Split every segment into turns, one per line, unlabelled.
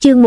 Chương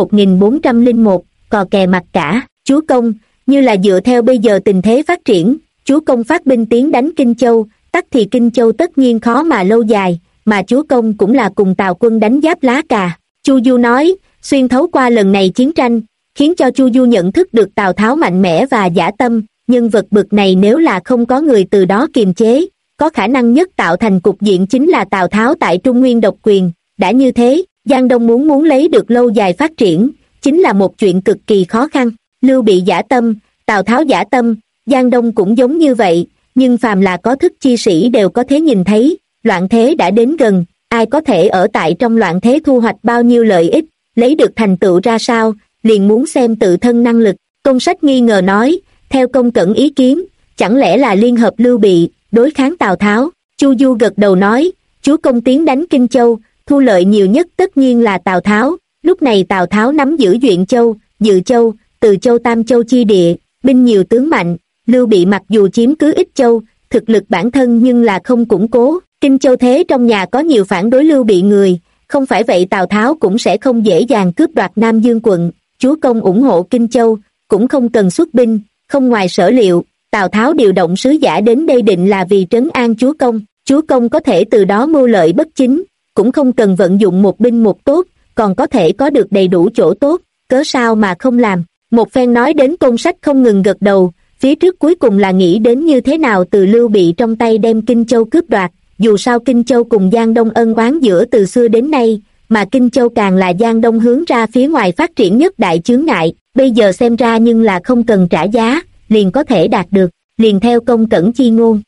1401, cò kè mặt cả. Chúa công, như là dựa theo bây giờ tình thế phát triển, chúa công phát binh tiến đánh Kinh Châu, tắc thì Kinh Châu tất nhiên khó mà lâu dài, mà chúa công cũng là cùng Tào quân đánh giáp lá cà. Chu Du nói, xuyên thấu qua lần này chiến tranh, khiến cho Chu Du nhận thức được Tào Tháo mạnh mẽ và dã tâm, nhân vật bực này nếu là không có người từ đó kiềm chế, có khả năng nhất tạo thành cục diện chính là Tào Tháo tại Trung Nguyên độc quyền. Đã như thế, Giang Đông muốn lấy được lâu dài phát triển, chính là một chuyện cực kỳ khó khăn. Lưu Bị dã tâm, Tào Tháo dã tâm, Giang Đông cũng giống như vậy, nhưng phàm là có thức chi sĩ đều có thể nhìn thấy, loạn thế đã đến gần, ai có thể ở tại trong loạn thế thu hoạch bao nhiêu lợi ích, lấy được thành tựu ra sao, liền muốn xem tự thân năng lực. Tôn Sách nghi ngờ nói, theo Công Cẩn ý kiến, chẳng lẽ là liên hợp Lưu Bị, đối kháng Tào Tháo? Chu Du gật đầu nói, chúa công tiến đánh Kinh Châu, thu lợi nhiều nhất tất nhiên là Tào Tháo. Lúc này Tào Tháo nắm giữ Duyện Châu, Dự Châu, Từ Châu Tam Châu chi địa, binh nhiều tướng mạnh. Lưu Bị mặc dù chiếm cứ ít châu, thực lực bản thân nhưng là không củng cố. Kinh Châu thế trong nhà có nhiều phản đối Lưu Bị người, không phải vậy Tào Tháo cũng sẽ không dễ dàng cướp đoạt Nam Dương quận. Chúa công ủng hộ Kinh Châu, cũng không cần xuất binh. Không ngoài sở liệu, Tào Tháo điều động sứ giả đến đây định là vì trấn an chúa công. Chúa công có thể từ đó mưu lợi bất chính, cũng không cần vận dụng một binh một tốt, còn có thể có được đầy đủ chỗ tốt, cớ sao mà không làm. Một phen nói đến Tôn Sách không ngừng gật đầu, phía trước cuối cùng là nghĩ đến như thế nào từ Lưu Bị trong tay đem Kinh Châu cướp đoạt. Dù sao Kinh Châu cùng Giang Đông ân oán giữa từ xưa đến nay, mà Kinh Châu càng là Giang Đông hướng ra phía ngoài phát triển nhất đại chướng ngại, bây giờ xem ra nhưng là không cần trả giá, liền có thể đạt được, liền theo Công Cẩn chi ngôn.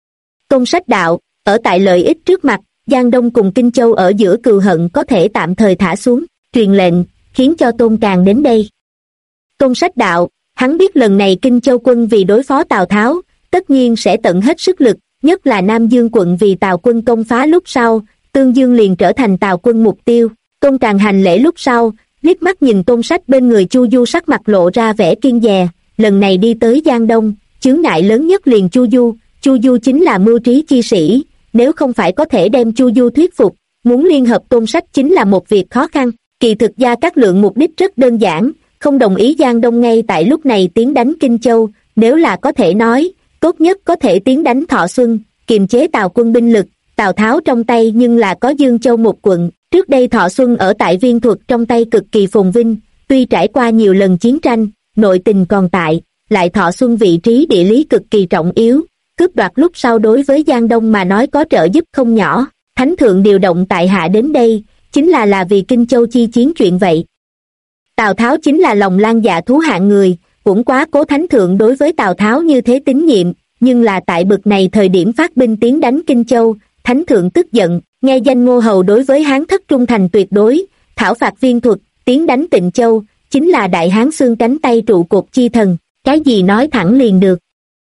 Tôn Sách đạo, ở tại lợi ích trước mặt, Giang Đông cùng Kinh Châu ở giữa cừu hận có thể tạm thời thả xuống, truyền lệnh, khiến cho Tôn Càng đến đây. Tôn Sách đạo, hắn biết lần này Kinh Châu quân vì đối phó Tào Tháo, tất nhiên sẽ tận hết sức lực, nhất là Nam Dương quận vì Tào quân công phá lúc sau, Tương Dương liền trở thành Tào quân mục tiêu. Tôn Càng hành lễ lúc sau, liếc mắt nhìn Tôn Sách bên người Chu Du sắc mặt lộ ra vẻ kiêng dè, lần này đi tới Giang Đông, chướng ngại lớn nhất liền Chu Du chính là mưu trí chi sĩ, nếu không phải có thể đem Chu Du thuyết phục, muốn liên hợp Tôn Sách chính là một việc khó khăn. Kỳ thực Gia Cát Lượng mục đích rất đơn giản, không đồng ý Giang Đông ngay tại lúc này tiến đánh Kinh Châu, nếu là có thể nói, tốt nhất có thể tiến đánh Thọ Xuân, kiềm chế Tào quân binh lực. Tào Tháo trong tay nhưng là có Dương Châu một quận, trước đây Thọ Xuân ở tại Viên Thuật trong tay cực kỳ phồn vinh, tuy trải qua nhiều lần chiến tranh, nội tình còn tại, lại Thọ Xuân vị trí địa lý cực kỳ trọng yếu, cướp đoạt lúc sau đối với Giang Đông mà nói có trợ giúp không nhỏ. Thánh thượng điều động tại hạ đến đây, chính là vì Kinh Châu chi chiến chuyện vậy. Tào Tháo chính là lòng lang dạ thú hạng người, cũng quá cố Thánh thượng đối với Tào Tháo như thế tín nhiệm, nhưng là tại bực này thời điểm phát binh tiến đánh Kinh Châu, Thánh thượng tức giận, nghe danh Ngô Hầu đối với Hán thất trung thành tuyệt đối, thảo phạt Viên Thuật, tiến đánh Tịnh Châu, chính là đại hán xương cánh tay trụ cột chi thần, cái gì nói thẳng liền được.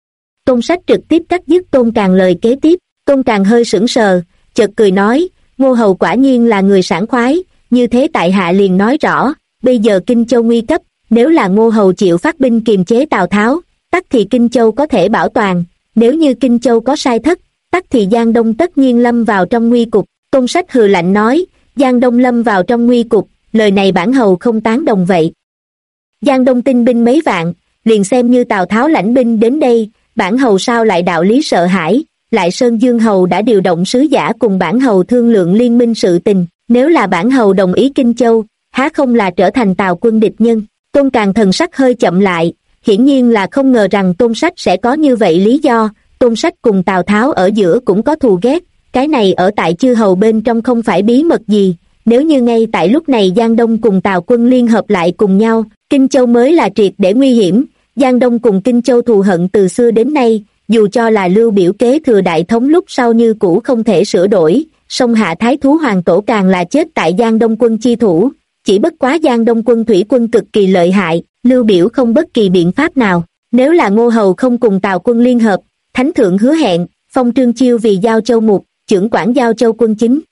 Tôn Sách trực tiếp cắt dứt Tôn Càng lời kế tiếp. Tôn Càng hơi sững sờ, chợt cười nói, Ngô Hầu quả nhiên là người sảng khoái, như thế tại hạ liền nói rõ, bây giờ Kinh Châu nguy cấp, nếu là Ngô Hầu chịu phát binh kiềm chế Tào Tháo, tắc thì Kinh Châu có thể bảo toàn, nếu như Kinh Châu có sai thất, tắc thì Giang Đông tất nhiên lâm vào trong nguy cục. Tôn Sách hừ lạnh nói, Giang Đông lâm vào trong nguy cục, lời này bản hầu không tán đồng vậy. Giang Đông tinh binh mấy vạn, liền xem như Tào Tháo lãnh binh đến đây, bản hầu sao lại đạo lý sợ hãi, lại Sơn Dương hầu đã điều động sứ giả cùng bản hầu thương lượng liên minh sự tình, nếu là bản hầu đồng ý Kinh Châu, há không là trở thành Tào quân địch nhân. Tôn Càng thần sắc hơi chậm lại, hiển nhiên là không ngờ rằng Tôn Sách sẽ có như vậy lý do. Tôn Sách cùng Tào Tháo ở giữa cũng có thù ghét, cái này ở tại chư hầu bên trong không phải bí mật gì, nếu như ngay tại lúc này Giang Đông cùng Tào quân liên hợp lại cùng nhau, Kinh Châu mới là triệt để nguy hiểm. Giang Đông cùng Kinh Châu thù hận từ xưa đến nay, dù cho là Lưu Biểu kế thừa đại thống lúc sau như cũ không thể sửa đổi, song hạ thái thú hoàng tổ càng là chết tại Giang Đông quân chi thủ, chỉ bất quá Giang Đông quân thủy quân cực kỳ lợi hại, Lưu Biểu không bất kỳ biện pháp nào, nếu là Ngô Hầu không cùng Tào quân liên hợp, Thánh thượng hứa hẹn, phong Trương Chiêu vì Giao Châu mục, trưởng quản Giao Châu quân chính.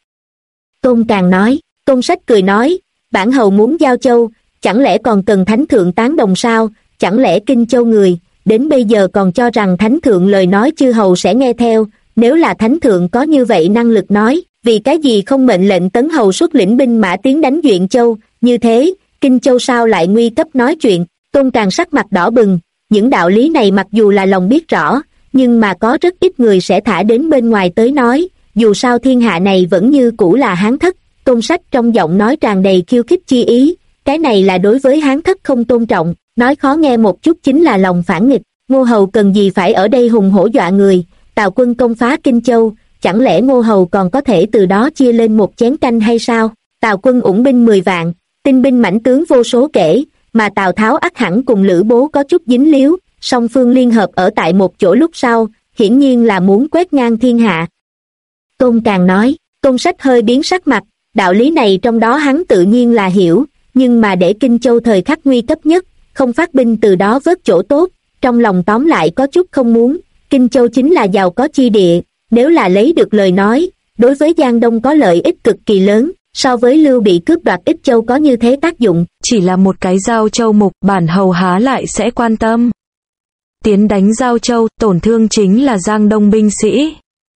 Tôn Càng nói, Tôn Sách cười nói, bản hầu muốn Giao Châu, chẳng lẽ còn cần Thánh thượng tán đồng sao, chẳng lẽ Kinh Châu người, đến bây giờ còn cho rằng Thánh thượng lời nói chư hầu sẽ nghe theo, nếu là Thánh thượng có như vậy năng lực nói, vì cái gì không mệnh lệnh Tấn hầu xuất lĩnh binh mã tiến đánh Duyện Châu, như thế, Kinh Châu sao lại nguy cấp nói chuyện. Tôn Càng sắc mặt đỏ bừng, những đạo lý này mặc dù là lòng biết rõ, nhưng mà có rất ít người sẽ thả đến bên ngoài tới nói, dù sao thiên hạ này vẫn như cũ là Hán thất. Tôn Sách trong giọng nói tràn đầy khiêu khích chi ý, cái này là đối với Hán thất không tôn trọng, nói khó nghe một chút chính là lòng phản nghịch. Ngô Hầu cần gì phải ở đây hùng hổ dọa người, Tào quân công phá Kinh Châu, chẳng lẽ Ngô Hầu còn có thể từ đó chia lên một chén canh hay sao? Tào quân ủng binh 10 vạn, tinh binh mãnh tướng vô số kể, mà Tào Tháo ắt hẳn cùng Lữ Bố có chút dính líu, song phương liên hợp ở tại một chỗ lúc sau, hiển nhiên là muốn quét ngang thiên hạ. Tôn Càng nói. Tôn Sách hơi biến sắc mặt, đạo lý này trong đó hắn tự nhiên là hiểu, nhưng mà để Kinh Châu thời khắc nguy cấp nhất, không phát binh từ đó vớt chỗ tốt, trong lòng tóm lại có chút không muốn. Kinh Châu chính là giàu có chi địa, nếu là lấy được lời nói, đối với Giang Đông có lợi ích cực kỳ lớn, so với Lưu Bị cướp đoạt Ích Châu có như thế tác dụng.
Chỉ là một cái Giao Châu mục, bản hầu há lại sẽ quan tâm. Tiến đánh Giao Châu, tổn thương chính là Giang Đông binh sĩ.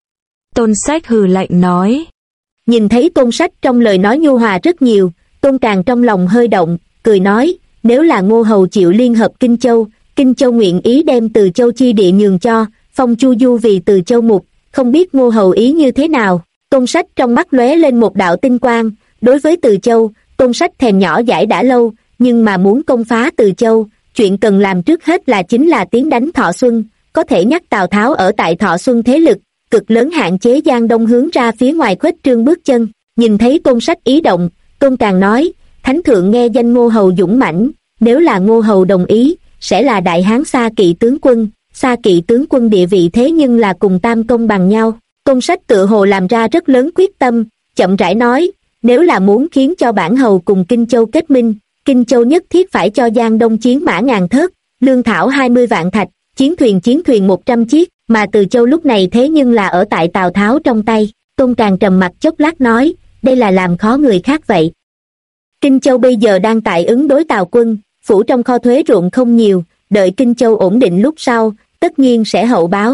Tôn Sách hừ lạnh nói.
Nhìn thấy Tôn Sách trong lời nói nhu hòa rất nhiều, Tôn Càng trong lòng hơi động, cười nói, nếu là Ngô Hầu chịu liên hợp Kinh Châu nguyện ý đem Từ Châu chi địa nhường cho, phong Chu Du vì Từ Châu mục, không biết Ngô Hầu ý như thế nào. Tôn Sách trong mắt lóe lên một đạo tinh quang, đối với Từ Châu, Tôn Sách thèm nhỏ dãi đã lâu, nhưng mà muốn công phá Từ Châu, chuyện cần làm trước hết là chính là tiến đánh Thọ Xuân, có thể nhắc Tào Tháo ở tại Thọ Xuân thế lực cực lớn hạn chế Giang Đông hướng ra phía ngoài khuếch trương bước chân. Nhìn thấy Tôn Sách ý động, Tôn Càng nói, Thánh thượng nghe danh Ngô Hầu dũng mãnh, nếu là Ngô Hầu đồng ý, sẽ là đại hán Xa Kỵ tướng quân. Xa Kỵ tướng quân địa vị thế nhưng là cùng Tam Công bằng nhau. Tôn Sách tựa hồ làm ra rất lớn quyết tâm, chậm rãi nói, nếu là muốn khiến cho bản hầu cùng Kinh Châu kết minh, Kinh Châu nhất thiết phải cho Giang Đông chiến mã 1000 thớt, lương thảo 20 vạn thạch, chiến thuyền 100 chiếc, mà Từ Châu lúc này thế nhưng là ở tại Tào Tháo trong tay. Tôn Càng trầm mặt chốc lát nói, đây là làm khó người khác vậy. Kinh Châu bây giờ đang tại ứng đối Tào quân, phủ trong kho thuế ruộng không nhiều, đợi Kinh Châu ổn định lúc sau, tất nhiên sẽ hậu báo.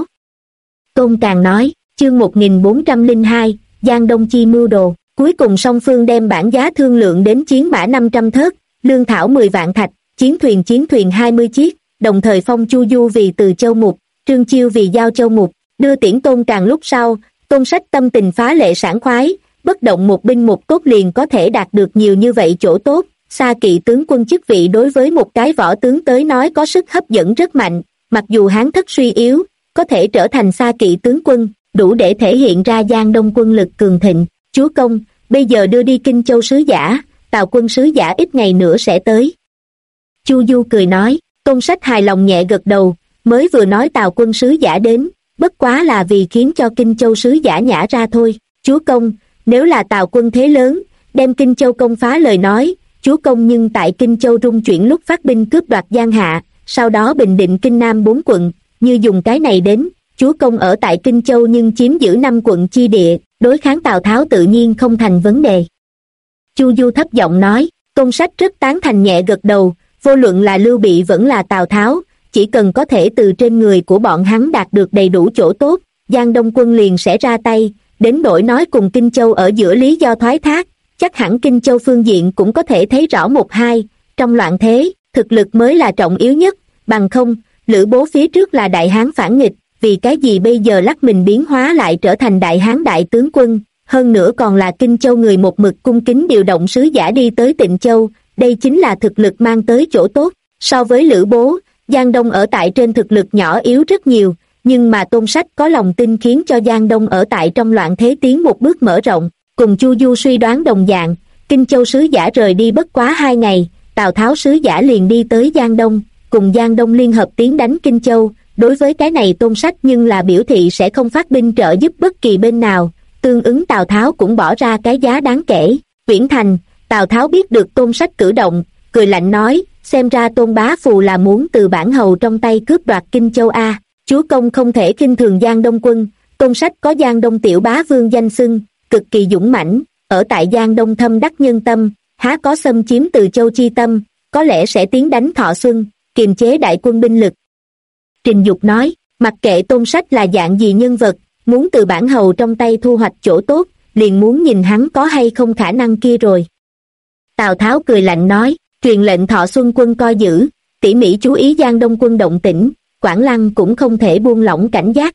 Tôn Càng nói, chương 1402, Giang Đông chi mưu đồ, cuối cùng song phương đem bản giá thương lượng đến chiến mã 500 thớt, lương thảo 10 vạn thạch, chiến thuyền 20 chiếc, đồng thời phong Chu Du vì Từ Châu mục, Trương Chiêu vì Giao Châu mục. Đưa tiễn Tôn Càng lúc sau, Tôn Sách tâm tình phá lệ sảng khoái, bất động một binh một cốt liền có thể đạt được nhiều như vậy chỗ tốt. Xa Kỵ tướng quân chức vị đối với một cái võ tướng tới nói có sức hấp dẫn rất mạnh, mặc dù Hán thất suy yếu, có thể trở thành Xa Kỵ tướng quân, đủ để thể hiện ra Giang Đông quân lực cường thịnh. Chúa công, bây giờ đưa đi Kinh Châu sứ giả, Tào quân sứ giả ít ngày nữa sẽ tới. Chu Du cười nói. Tôn Sách hài lòng nhẹ gật đầu, mới vừa nói Tào quân sứ giả đến, bất quá là vì khiến cho Kinh Châu sứ giả nhả ra thôi. Chúa công, nếu là Tào quân thế lớn, đem Kinh Châu công phá lời nói, chúa công nhưng tại Kinh Châu rung chuyển lúc phát binh cướp đoạt Giang Hạ, sau đó bình định Kinh Nam 4 quận, như dùng cái này đến, chúa công ở tại Kinh Châu nhưng chiếm giữ 5 quận chi địa, đối kháng Tào Tháo tự nhiên không thành vấn đề. Chu Du thấp giọng nói. Tôn Sách rất tán thành nhẹ gật đầu, vô luận là Lưu Bị vẫn là Tào Tháo, chỉ cần có thể từ trên người của bọn hắn đạt được đầy đủ chỗ tốt, Giang Đông quân liền sẽ ra tay. Đến nỗi nói cùng Kinh Châu ở giữa lý do thoái thác, chắc hẳn Kinh Châu phương diện cũng có thể thấy rõ một hai. Trong loạn thế, thực lực mới là trọng yếu nhất, bằng không, Lữ Bố phía trước là đại hán phản nghịch, vì cái gì bây giờ lắc mình biến hóa lại trở thành đại hán đại tướng quân, hơn nữa còn là Kinh Châu người một mực cung kính điều động sứ giả đi tới Tịnh Châu, đây chính là thực lực mang tới chỗ tốt. So với Lữ Bố, Giang Đông ở tại trên thực lực nhỏ yếu rất nhiều, nhưng mà Tôn Sách có lòng tin khiến cho Giang Đông ở tại trong loạn thế tiến một bước mở rộng. Cùng Chu Du suy đoán đồng dạng, Kinh Châu sứ giả rời đi bất quá 2 ngày, Tào Tháo sứ giả liền đi tới Giang Đông, cùng Giang Đông liên hợp tiến đánh Kinh Châu. Đối với cái này Tôn Sách nhưng là biểu thị sẽ không phát binh trợ giúp bất kỳ bên nào, tương ứng Tào Tháo cũng bỏ ra cái giá đáng kể. Uyển Thành, Tào Tháo biết được Tôn Sách cử động, cười lạnh nói, xem ra Tôn bá phù là muốn từ bản hầu trong tay cướp đoạt Kinh Châu a. Chúa công không thể khinh thường Giang Đông quân, Tôn Sách có Giang Đông tiểu bá vương danh xưng, cực kỳ dũng mãnh, ở tại Giang Đông thâm đắc nhân tâm, há có xâm chiếm Từ Châu chi tâm, có lẽ sẽ tiến đánh Thọ Xuân, kiềm chế đại quân binh lực. Trình Dục nói, mặc kệ Tôn Sách là dạng gì nhân vật, muốn từ bản hầu trong tay thu hoạch chỗ tốt, liền muốn nhìn hắn có hay không khả năng kia rồi. Tào Tháo cười lạnh nói, truyền lệnh Thọ Xuân quân coi giữ, tỉ mỉ chú ý Giang Đông quân động tĩnh, Quảng Lăng cũng không thể buông lỏng cảnh giác.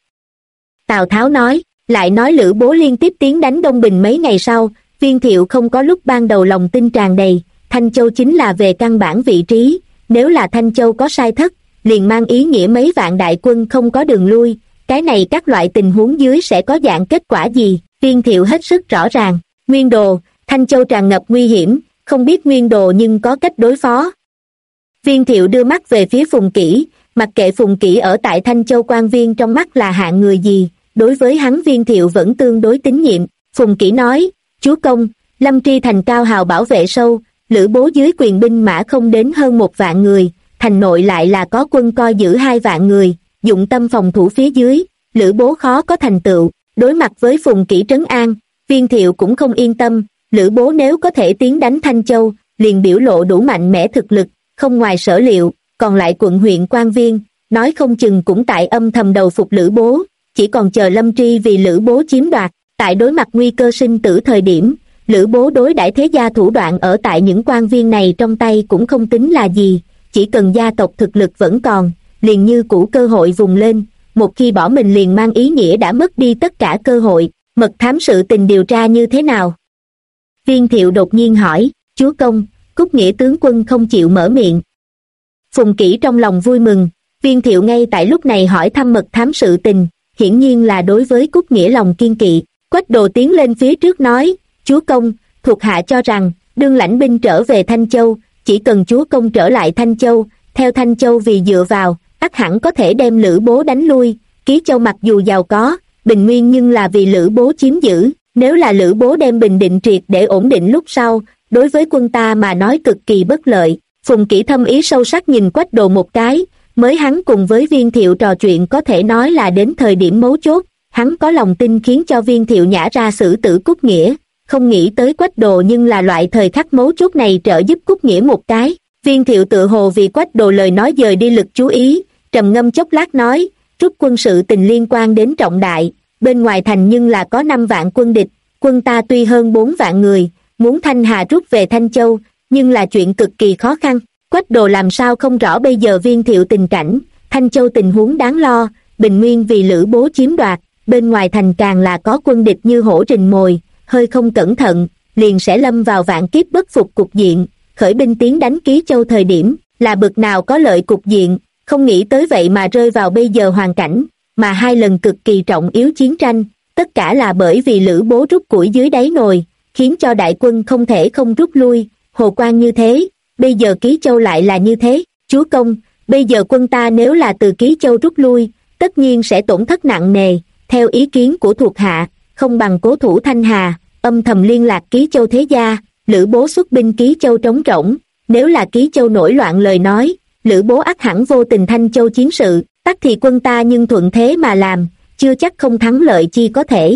Tào Tháo nói, lại nói Lữ Bố liên tiếp tiến đánh Đông Bình mấy ngày sau, Viên Thiệu không có lúc ban đầu lòng tin tràn đầy, Thanh Châu chính là về căn bản vị trí, nếu là Thanh Châu có sai thất, liền mang ý nghĩa mấy vạn đại quân không có đường lui, cái này các loại tình huống dưới sẽ có dạng kết quả gì, Viên Thiệu hết sức rõ ràng. Nguyên Đồ, Thanh Châu tràn ngập nguy hiểm, không biết Nguyên Đồ nhưng có cách đối phó. Viên Thiệu đưa mắt về phía Phùng Kỷ, mặc kệ Phùng Kỷ ở tại Thanh Châu quan viên trong mắt là hạng người gì, đối với hắn Viên Thiệu vẫn tương đối tín nhiệm. Phùng Kỷ nói, chúa công, Lâm Tri thành cao hào bảo vệ sâu, Lữ Bố dưới quyền binh mã không đến hơn 1 vạn người, thành nội lại là có quân coi giữ 2 vạn người, dụng tâm phòng thủ phía dưới, Lữ Bố khó có thành tựu. Đối mặt với Phùng Kỷ trấn an, Viên Thiệu cũng không yên tâm, Lữ Bố nếu có thể tiến đánh Thanh Châu, liền biểu lộ đủ mạnh mẽ thực lực, không ngoài sở liệu, còn lại quận huyện quan viên, nói không chừng cũng tại âm thầm đầu phục Lữ Bố, chỉ còn chờ Lâm Tri vì Lữ Bố chiếm đoạt. Tại đối mặt nguy cơ sinh tử thời điểm, Lữ Bố đối đãi thế gia thủ đoạn ở tại những quan viên này trong tay cũng không tính là gì, chỉ cần gia tộc thực lực vẫn còn, liền như cũ cơ hội vùng lên, một khi bỏ mình liền mang ý nghĩa đã mất đi tất cả cơ hội. Mật thám sự tình điều tra như thế nào? Viên Thiệu đột nhiên hỏi, chúa công, Cúc Nghĩa tướng quân không chịu mở miệng. Phùng Kỷ trong lòng vui mừng, Viên Thiệu ngay tại lúc này hỏi thăm mật thám sự tình, hiển nhiên là đối với Cúc Nghĩa lòng kiên kỵ. Quách Đồ tiến lên phía trước nói, chúa công, thuộc hạ cho rằng, đương lãnh binh trở về Thanh Châu, chỉ cần chúa công trở lại Thanh Châu, theo Thanh Châu vì dựa vào, ắt hẳn có thể đem Lữ Bố đánh lui. Ký Châu mặc dù giàu có, bình nguyên nhưng là vì Lữ Bố chiếm giữ, nếu là Lữ Bố đem Bình Định triệt để ổn định lúc sau, đối với quân ta mà nói cực kỳ bất lợi. Phùng Kỷ thâm ý sâu sắc nhìn Quách Đồ một cái, mới hắn cùng với Viên Thiệu trò chuyện có thể nói là đến thời điểm mấu chốt, hắn có lòng tin khiến cho Viên Thiệu nhả ra xử tử Cúc Nghĩa, không nghĩ tới Quách Đồ nhưng là loại thời khắc mấu chốt này trợ giúp Cúc Nghĩa một cái. Viên Thiệu tự hồ vì Quách Đồ lời nói dời đi lực chú ý, trầm ngâm chốc lát nói, rút quân sự tình liên quan đến trọng đại, bên ngoài thành nhưng là có 5 vạn quân địch, quân ta tuy hơn 4 vạn người, muốn Thanh Hà rút về Thanh Châu, nhưng là chuyện cực kỳ khó khăn. Quách Đồ làm sao không rõ bây giờ Viên Thiệu tình cảnh, Thanh Châu tình huống đáng lo, bình nguyên vì Lữ Bố chiếm đoạt, bên ngoài thành càng là có quân địch như hổ rình mồi, hơi không cẩn thận, liền sẽ lâm vào vạn kiếp bất phục cục diện, khởi binh tiến đánh Ký Châu thời điểm, là bực nào có lợi cục diện, không nghĩ tới vậy mà rơi vào bây giờ hoàn cảnh, mà 2 lần cực kỳ trọng yếu chiến tranh, tất cả là bởi vì Lữ Bố rút củi dưới đáy nồi, khiến cho đại quân không thể không rút lui, Hồ Quan như thế, bây giờ Ký Châu lại là như thế. Chúa công, bây giờ quân ta nếu là từ Ký Châu rút lui, tất nhiên sẽ tổn thất nặng nề, theo ý kiến của thuộc hạ, không bằng cố thủ Thanh Hà, âm thầm liên lạc Ký Châu thế gia, Lữ Bố xuất binh Ký Châu trống rỗng, nếu là Ký Châu nổi loạn lời nói, Lữ Bố ắt hẳn vô tình Thanh Châu chiến sự, tắc thì quân ta nhưng thuận thế mà làm, chưa chắc không thắng lợi chi có thể.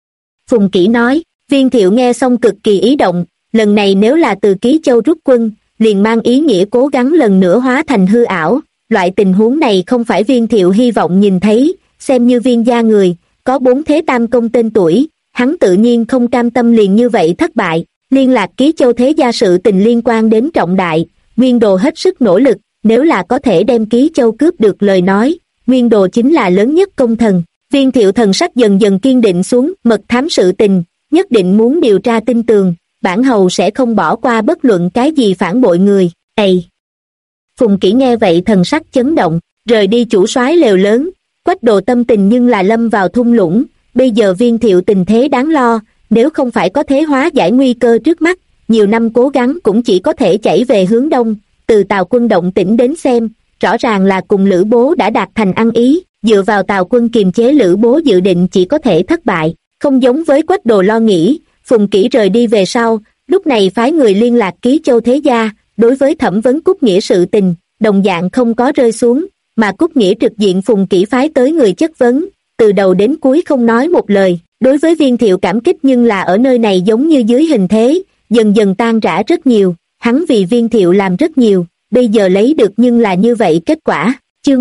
Phùng Kỷ nói, Viên Thiệu nghe xong cực kỳ ý động, lần này nếu là từ Ký Châu rút quân, liền mang ý nghĩa cố gắng lần nữa hóa thành hư ảo, loại tình huống này không phải Viên Thiệu hy vọng nhìn thấy, xem như Viên gia người, có 4 thế tam công tên tuổi, hắn tự nhiên không cam tâm liền như vậy thất bại, liên lạc Ký Châu thế gia sự tình liên quan đến trọng đại, Nguyên Đồ hết sức nỗ lực, nếu là có thể đem Ký Châu cướp được lời nói, Nguyên Đồ chính là lớn nhất công thần. Viên Thiệu thần sắc dần dần kiên định xuống, mật thám sự tình, nhất định muốn điều tra tinh tường, bản hầu sẽ không bỏ qua bất luận cái gì phản bội người. Ây! Phùng Kỷ nghe vậy thần sắc chấn động, rời đi chủ soái lều lớn, Quách Đồ tâm tình nhưng là lâm vào thung lũng, bây giờ Viên Thiệu tình thế đáng lo, nếu không phải có thế hóa giải nguy cơ trước mắt, nhiều năm cố gắng cũng chỉ có thể chảy về hướng đông, từ Tào quân động tĩnh đến xem, rõ ràng là cùng Lữ Bố đã đạt thành ăn ý, dựa vào Tào quân kiềm chế Lữ Bố dự định chỉ có thể thất bại, không giống với Quách Đồ lo nghĩ. Phùng Kỷ rời đi về sau, lúc này phái người liên lạc Ký Châu thế gia, đối với thẩm vấn Cúc Nghĩa sự tình, đồng dạng không có rơi xuống, mà Cúc Nghĩa trực diện Phùng Kỷ phái tới người chất vấn, từ đầu đến cuối không nói một lời, đối với Viên Thiệu cảm kích nhưng là ở nơi này giống như dưới hình thế, dần dần tan rã rất nhiều, hắn vì Viên Thiệu làm rất nhiều, bây giờ lấy được nhưng là như vậy kết quả. Chương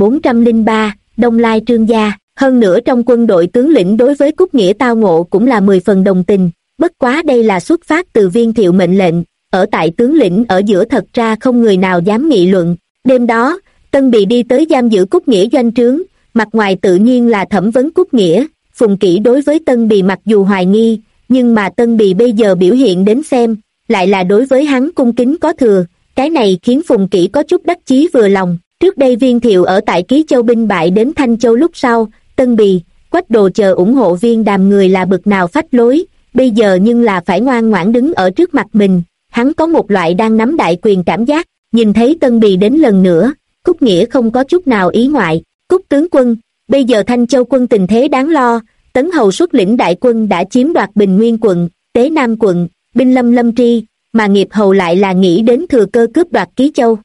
1403, Đông Lai Trương gia. Hơn nữa trong quân đội tướng lĩnh đối với Cúc Nghĩa tao ngộ cũng là 10 phần đồng tình, bất quá đây là xuất phát từ Viên Thiệu mệnh lệnh, ở tại tướng lĩnh ở giữa thật ra không người nào dám nghị luận. Đêm đó, Tân Bì đi tới giam giữ Cúc Nghĩa doanh trướng, mặt ngoài tự nhiên là thẩm vấn Cúc Nghĩa. Phùng Kỷ đối với Tân Bì mặc dù hoài nghi, nhưng mà Tân Bì bây giờ biểu hiện đến xem, lại là đối với hắn cung kính có thừa, cái này khiến Phùng Kỷ có chút đắc chí vừa lòng. Trước đây Viên Thiệu ở tại Ký Châu binh bại đến Thanh Châu lúc sau, Tân Bì, Quách Đồ chờ ủng hộ Viên Đàm người là bực nào phách lối, bây giờ nhưng là phải ngoan ngoãn đứng ở trước mặt mình, hắn có một loại đang nắm đại quyền cảm giác. Nhìn thấy Tân Bì đến lần nữa, Cúc Nghĩa không có chút nào ý ngoại. Cúc tướng quân, bây giờ Thanh Châu quân tình thế đáng lo, Tấn Hầu xuất lĩnh đại quân đã chiếm đoạt Bình Nguyên quận, Tế Nam quận, binh lâm Lâm Tri, mà Nghiệp Hầu lại là nghĩ đến thừa cơ cướp đoạt Ký Châu.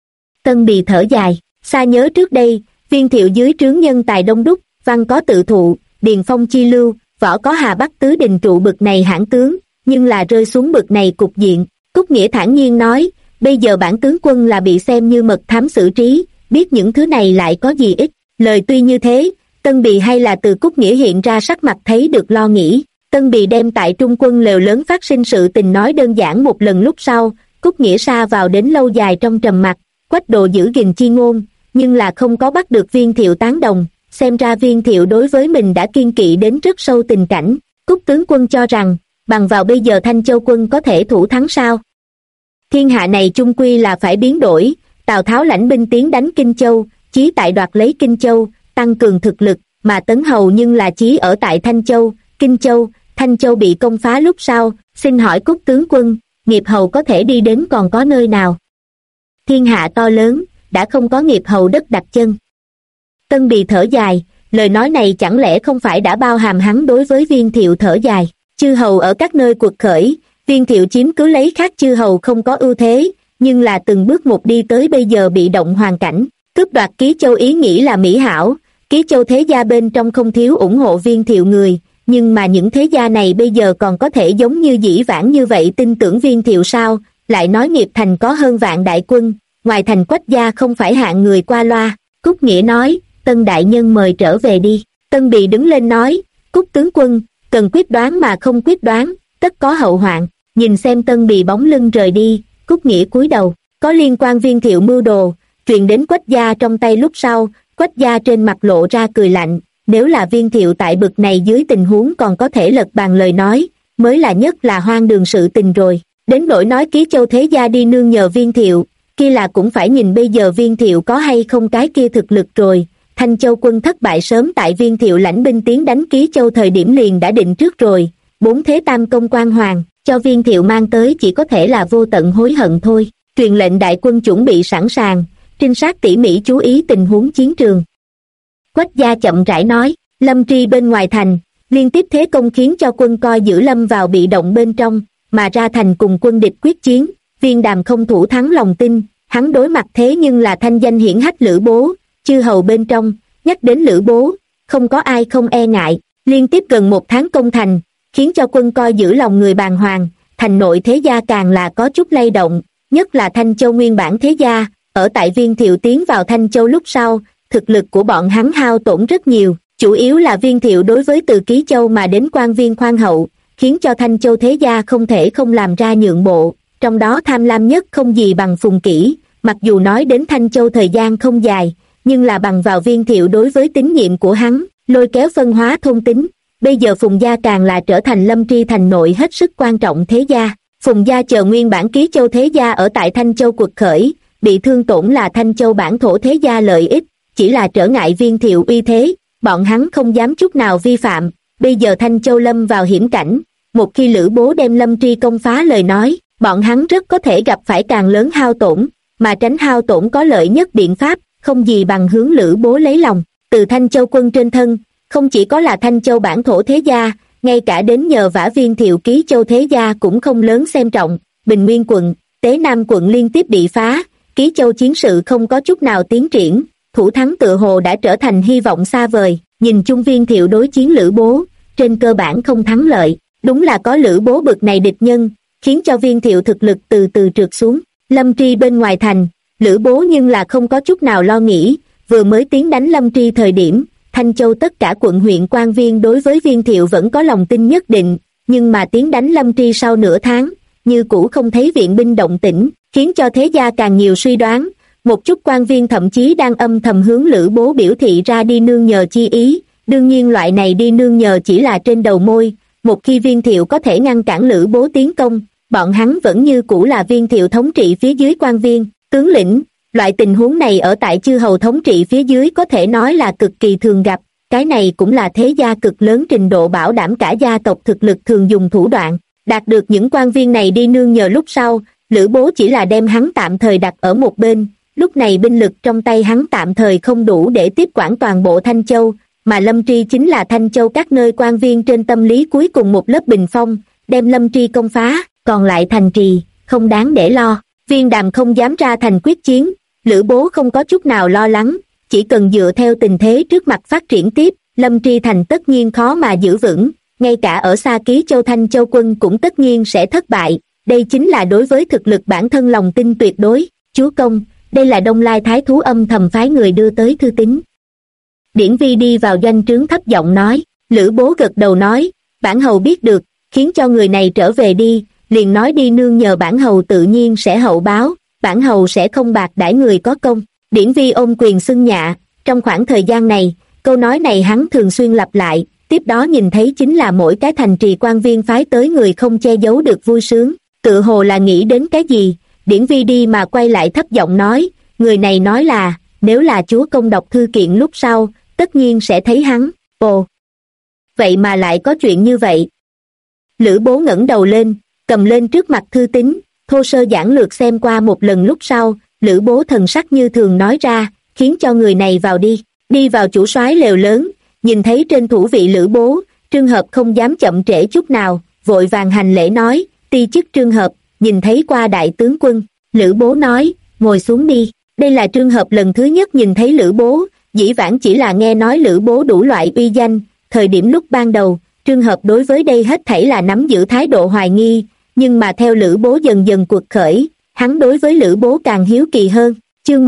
Tân Bì thở dài, xa nhớ trước đây, Viên Thiệu dưới trướng nhân tài đông đúc, văn có tự thụ, điền phong chi lưu, võ có Hà Bắc tứ đình trụ bực này hãn tướng, nhưng là rơi xuống bực này cục diện. Cúc Nghĩa thản nhiên nói, bây giờ bản tướng quân là bị xem như mật thám xử trí, biết những thứ này lại có gì ích. Lời tuy như thế, Tân Bì hay là từ Cúc Nghĩa hiện ra sắc mặt thấy được lo nghĩ. Tân Bì đem tại Trung quân lều lớn phát sinh sự tình nói đơn giản một lần lúc sau, Cúc Nghĩa sa vào đến lâu dài trong trầm mặc. Quách Độ giữ gìn chi ngôn, nhưng là không có bắt được Viên Thiệu tán đồng, xem ra Viên Thiệu đối với mình đã kiên kỵ đến rất sâu tình cảnh. Cúc tướng quân cho rằng, bằng vào bây giờ Thanh Châu quân có thể thủ thắng sao? Thiên hạ này chung quy là phải biến đổi, Tào Tháo lãnh binh tiến đánh Kinh Châu, chí tại đoạt lấy Kinh Châu, tăng cường thực lực, mà Tấn Hầu nhưng là chí ở tại Thanh Châu, Kinh Châu, Thanh Châu bị công phá lúc sau, xin hỏi Cúc tướng quân, Nghiệp Hầu có thể đi đến còn có nơi nào? Thiên hạ to lớn, đã không có Nghiệp Hầu đất đặt chân. Tân Bì thở dài, lời nói này chẳng lẽ không phải đã bao hàm hắn đối với Viên Thiệu thở dài. Chư hầu ở các nơi cuộc khởi, Viên Thiệu chiếm cứ lấy khác chư hầu không có ưu thế, nhưng là từng bước một đi tới bây giờ bị động hoàn cảnh. Cướp đoạt Ký Châu ý nghĩ là mỹ hảo, Ký Châu thế gia bên trong không thiếu ủng hộ Viên Thiệu người, nhưng mà những thế gia này bây giờ còn có thể giống như dĩ vãng như vậy tin tưởng Viên Thiệu sao? Lại nói Nghiệp Thành có hơn vạn đại quân, ngoài thành Quách gia không phải hạng người qua loa. Cúc Nghĩa nói, Tân đại nhân mời trở về đi. Tân Bì đứng lên nói, Cúc tướng quân, cần quyết đoán mà không quyết đoán, tất có hậu hoạn. Nhìn xem Tân Bì bóng lưng rời đi, Cúc Nghĩa cúi đầu, có liên quan Viên Thiệu mưu đồ, truyền đến Quách gia trong tay lúc sau, Quách gia trên mặt lộ ra cười lạnh, nếu là Viên Thiệu tại bực này dưới tình huống còn có thể lật bàn lời nói, mới là nhất là hoang đường sự tình rồi. Đến nỗi nói Ký Châu thế gia đi nương nhờ Viên Thiệu, kia là cũng phải nhìn bây giờ Viên Thiệu có hay không cái kia thực lực rồi. Thanh Châu quân thất bại sớm tại Viên Thiệu lãnh binh tiến đánh Ký Châu thời điểm liền đã định trước rồi, 4 thế tam công quan hoàng, cho Viên Thiệu mang tới chỉ có thể là vô tận hối hận thôi. Truyền lệnh đại quân chuẩn bị sẵn sàng, trinh sát tỉ mỉ chú ý tình huống chiến trường. Quách gia chậm rãi nói, Lâm Tri bên ngoài thành, liên tiếp thế công khiến cho quân coi giữ lâm vào bị động bên trong, mà ra thành cùng quân địch quyết chiến. Viên Đàm không thủ thắng lòng tin, hắn đối mặt thế nhưng là thanh danh hiển hách Lữ Bố, chư hầu bên trong, nhắc đến Lữ Bố, không có ai không e ngại, liên tiếp gần 1 tháng công thành, khiến cho quân coi giữ lòng người bàng hoàng, thành nội thế gia càng là có chút lay động, nhất là Thanh Châu nguyên bản thế gia, ở tại Viên Thiệu tiến vào Thanh Châu lúc sau, thực lực của bọn hắn hao tổn rất nhiều, chủ yếu là Viên Thiệu đối với từ Ký Châu mà đến quan viên khoan hậu, khiến cho Thanh Châu thế gia không thể không làm ra nhượng bộ, trong đó tham lam nhất không gì bằng Phùng Kỷ, mặc dù nói đến Thanh Châu thời gian không dài, nhưng là bằng vào Viên Thiệu đối với tín nhiệm của hắn, lôi kéo phân hóa thôn tính, bây giờ Phùng gia càng là trở thành Lâm Tri thành nội hết sức quan trọng thế gia. Phùng gia chờ nguyên bản Ký Châu thế gia ở tại Thanh Châu cuộc khởi, bị thương tổn là Thanh Châu bản thổ thế gia lợi ích, chỉ là trở ngại Viên Thiệu uy thế, bọn hắn không dám chút nào vi phạm, bây giờ Thanh Châu lâm vào hiểm cảnh, một khi Lữ Bố đem Lâm Tri công phá lời nói, bọn hắn rất có thể gặp phải càng lớn hao tổn, mà tránh hao tổn có lợi nhất biện pháp, không gì bằng hướng Lữ Bố lấy lòng. Từ Thanh Châu quân trên thân, không chỉ có là Thanh Châu bản thổ thế gia, ngay cả đến nhờ vả Viên Thiệu Ký Châu thế gia cũng không lớn xem trọng. Bình Nguyên quận, Tế Nam quận liên tiếp bị phá, Ký Châu chiến sự không có chút nào tiến triển, thủ thắng tựa hồ đã trở thành hy vọng xa vời. Nhìn chung Viên Thiệu đối chiến Lữ Bố, trên cơ bản không thắng lợi, đúng là có Lữ Bố bực này địch nhân, khiến cho Viên Thiệu thực lực từ từ trượt xuống. Lâm Tri bên ngoài thành, Lữ Bố nhưng là không có chút nào lo nghĩ, vừa mới tiến đánh Lâm Tri thời điểm, Thanh Châu tất cả quận huyện quan viên đối với Viên Thiệu vẫn có lòng tin nhất định, nhưng mà tiến đánh Lâm Tri sau nửa tháng, như cũ không thấy viện binh động tĩnh, khiến cho thế gia càng nhiều suy đoán. Một chút quan viên thậm chí đang âm thầm hướng Lữ Bố biểu thị ra đi nương nhờ chi ý. Đương nhiên loại này đi nương nhờ chỉ là trên đầu môi, một khi Viên Thiệu có thể ngăn cản Lữ Bố tiến công, bọn hắn vẫn như cũ là Viên Thiệu thống trị phía dưới quan viên, tướng lĩnh. Loại tình huống này ở tại chư hầu thống trị phía dưới có thể nói là cực kỳ thường gặp, cái này cũng là thế gia cực lớn trình độ bảo đảm cả gia tộc thực lực thường dùng thủ đoạn. Đạt được những quan viên này đi nương nhờ lúc sau, Lữ Bố chỉ là đem hắn tạm thời đặt ở một bên, lúc này binh lực trong tay hắn tạm thời không đủ để tiếp quản toàn bộ Thanh Châu, mà Lâm Tri chính là Thanh Châu các nơi quan viên trên tâm lý cuối cùng một lớp bình phong, đem Lâm Tri công phá, còn lại thành trì, không đáng để lo. Viên Đàm không dám ra thành quyết chiến, Lữ Bố không có chút nào lo lắng, chỉ cần dựa theo tình thế trước mặt phát triển tiếp, Lâm Tri thành tất nhiên khó mà giữ vững, ngay cả ở xa Ký Châu Thanh Châu quân cũng tất nhiên sẽ thất bại, đây chính là đối với thực lực bản thân lòng tin tuyệt đối. Chúa công, đây là Đông Lai Thái Thú âm thầm phái người đưa tới thư tín. Điển Vi đi vào doanh trướng thấp giọng nói. Lữ Bố gật đầu nói, bản hầu biết được, khiến cho người này trở về đi, liền nói đi nương nhờ bản hầu tự nhiên sẽ hậu báo, bản hầu sẽ không bạc đãi người có công. Điển Vi ôm quyền xưng nhạ, trong khoảng thời gian này, câu nói này hắn thường xuyên lặp lại, tiếp đó nhìn thấy chính là mỗi cái thành trì quan viên phái tới người không che giấu được vui sướng, tự hồ là nghĩ đến cái gì. Điển Vi đi mà quay lại thấp giọng nói, người này nói là, nếu là chúa công đọc thư kiện lúc sau, tất nhiên sẽ thấy hắn. Ồ, vậy mà lại có chuyện như vậy. Lữ Bố ngẩng đầu lên, cầm lên trước mặt thư tín, thô sơ giản lược xem qua một lần lúc sau, Lữ Bố thần sắc như thường nói ra, khiến cho người này vào đi. Đi vào chủ soái lều lớn, nhìn thấy trên thủ vị Lữ Bố, Trương Hợp không dám chậm trễ chút nào, vội vàng hành lễ nói, ti chức Trương Hợp, nhìn thấy qua đại tướng quân. Lữ Bố nói, ngồi xuống đi. Đây là Trương Hợp lần thứ nhất nhìn thấy Lữ Bố, dĩ vãng chỉ là nghe nói Lữ Bố đủ loại uy danh. Thời điểm lúc ban đầu, Trương Hợp đối với đây hết thảy là nắm giữ thái độ hoài nghi, nhưng mà theo Lữ Bố dần dần cuột khởi, hắn đối với Lữ Bố càng hiếu kỳ hơn. Chương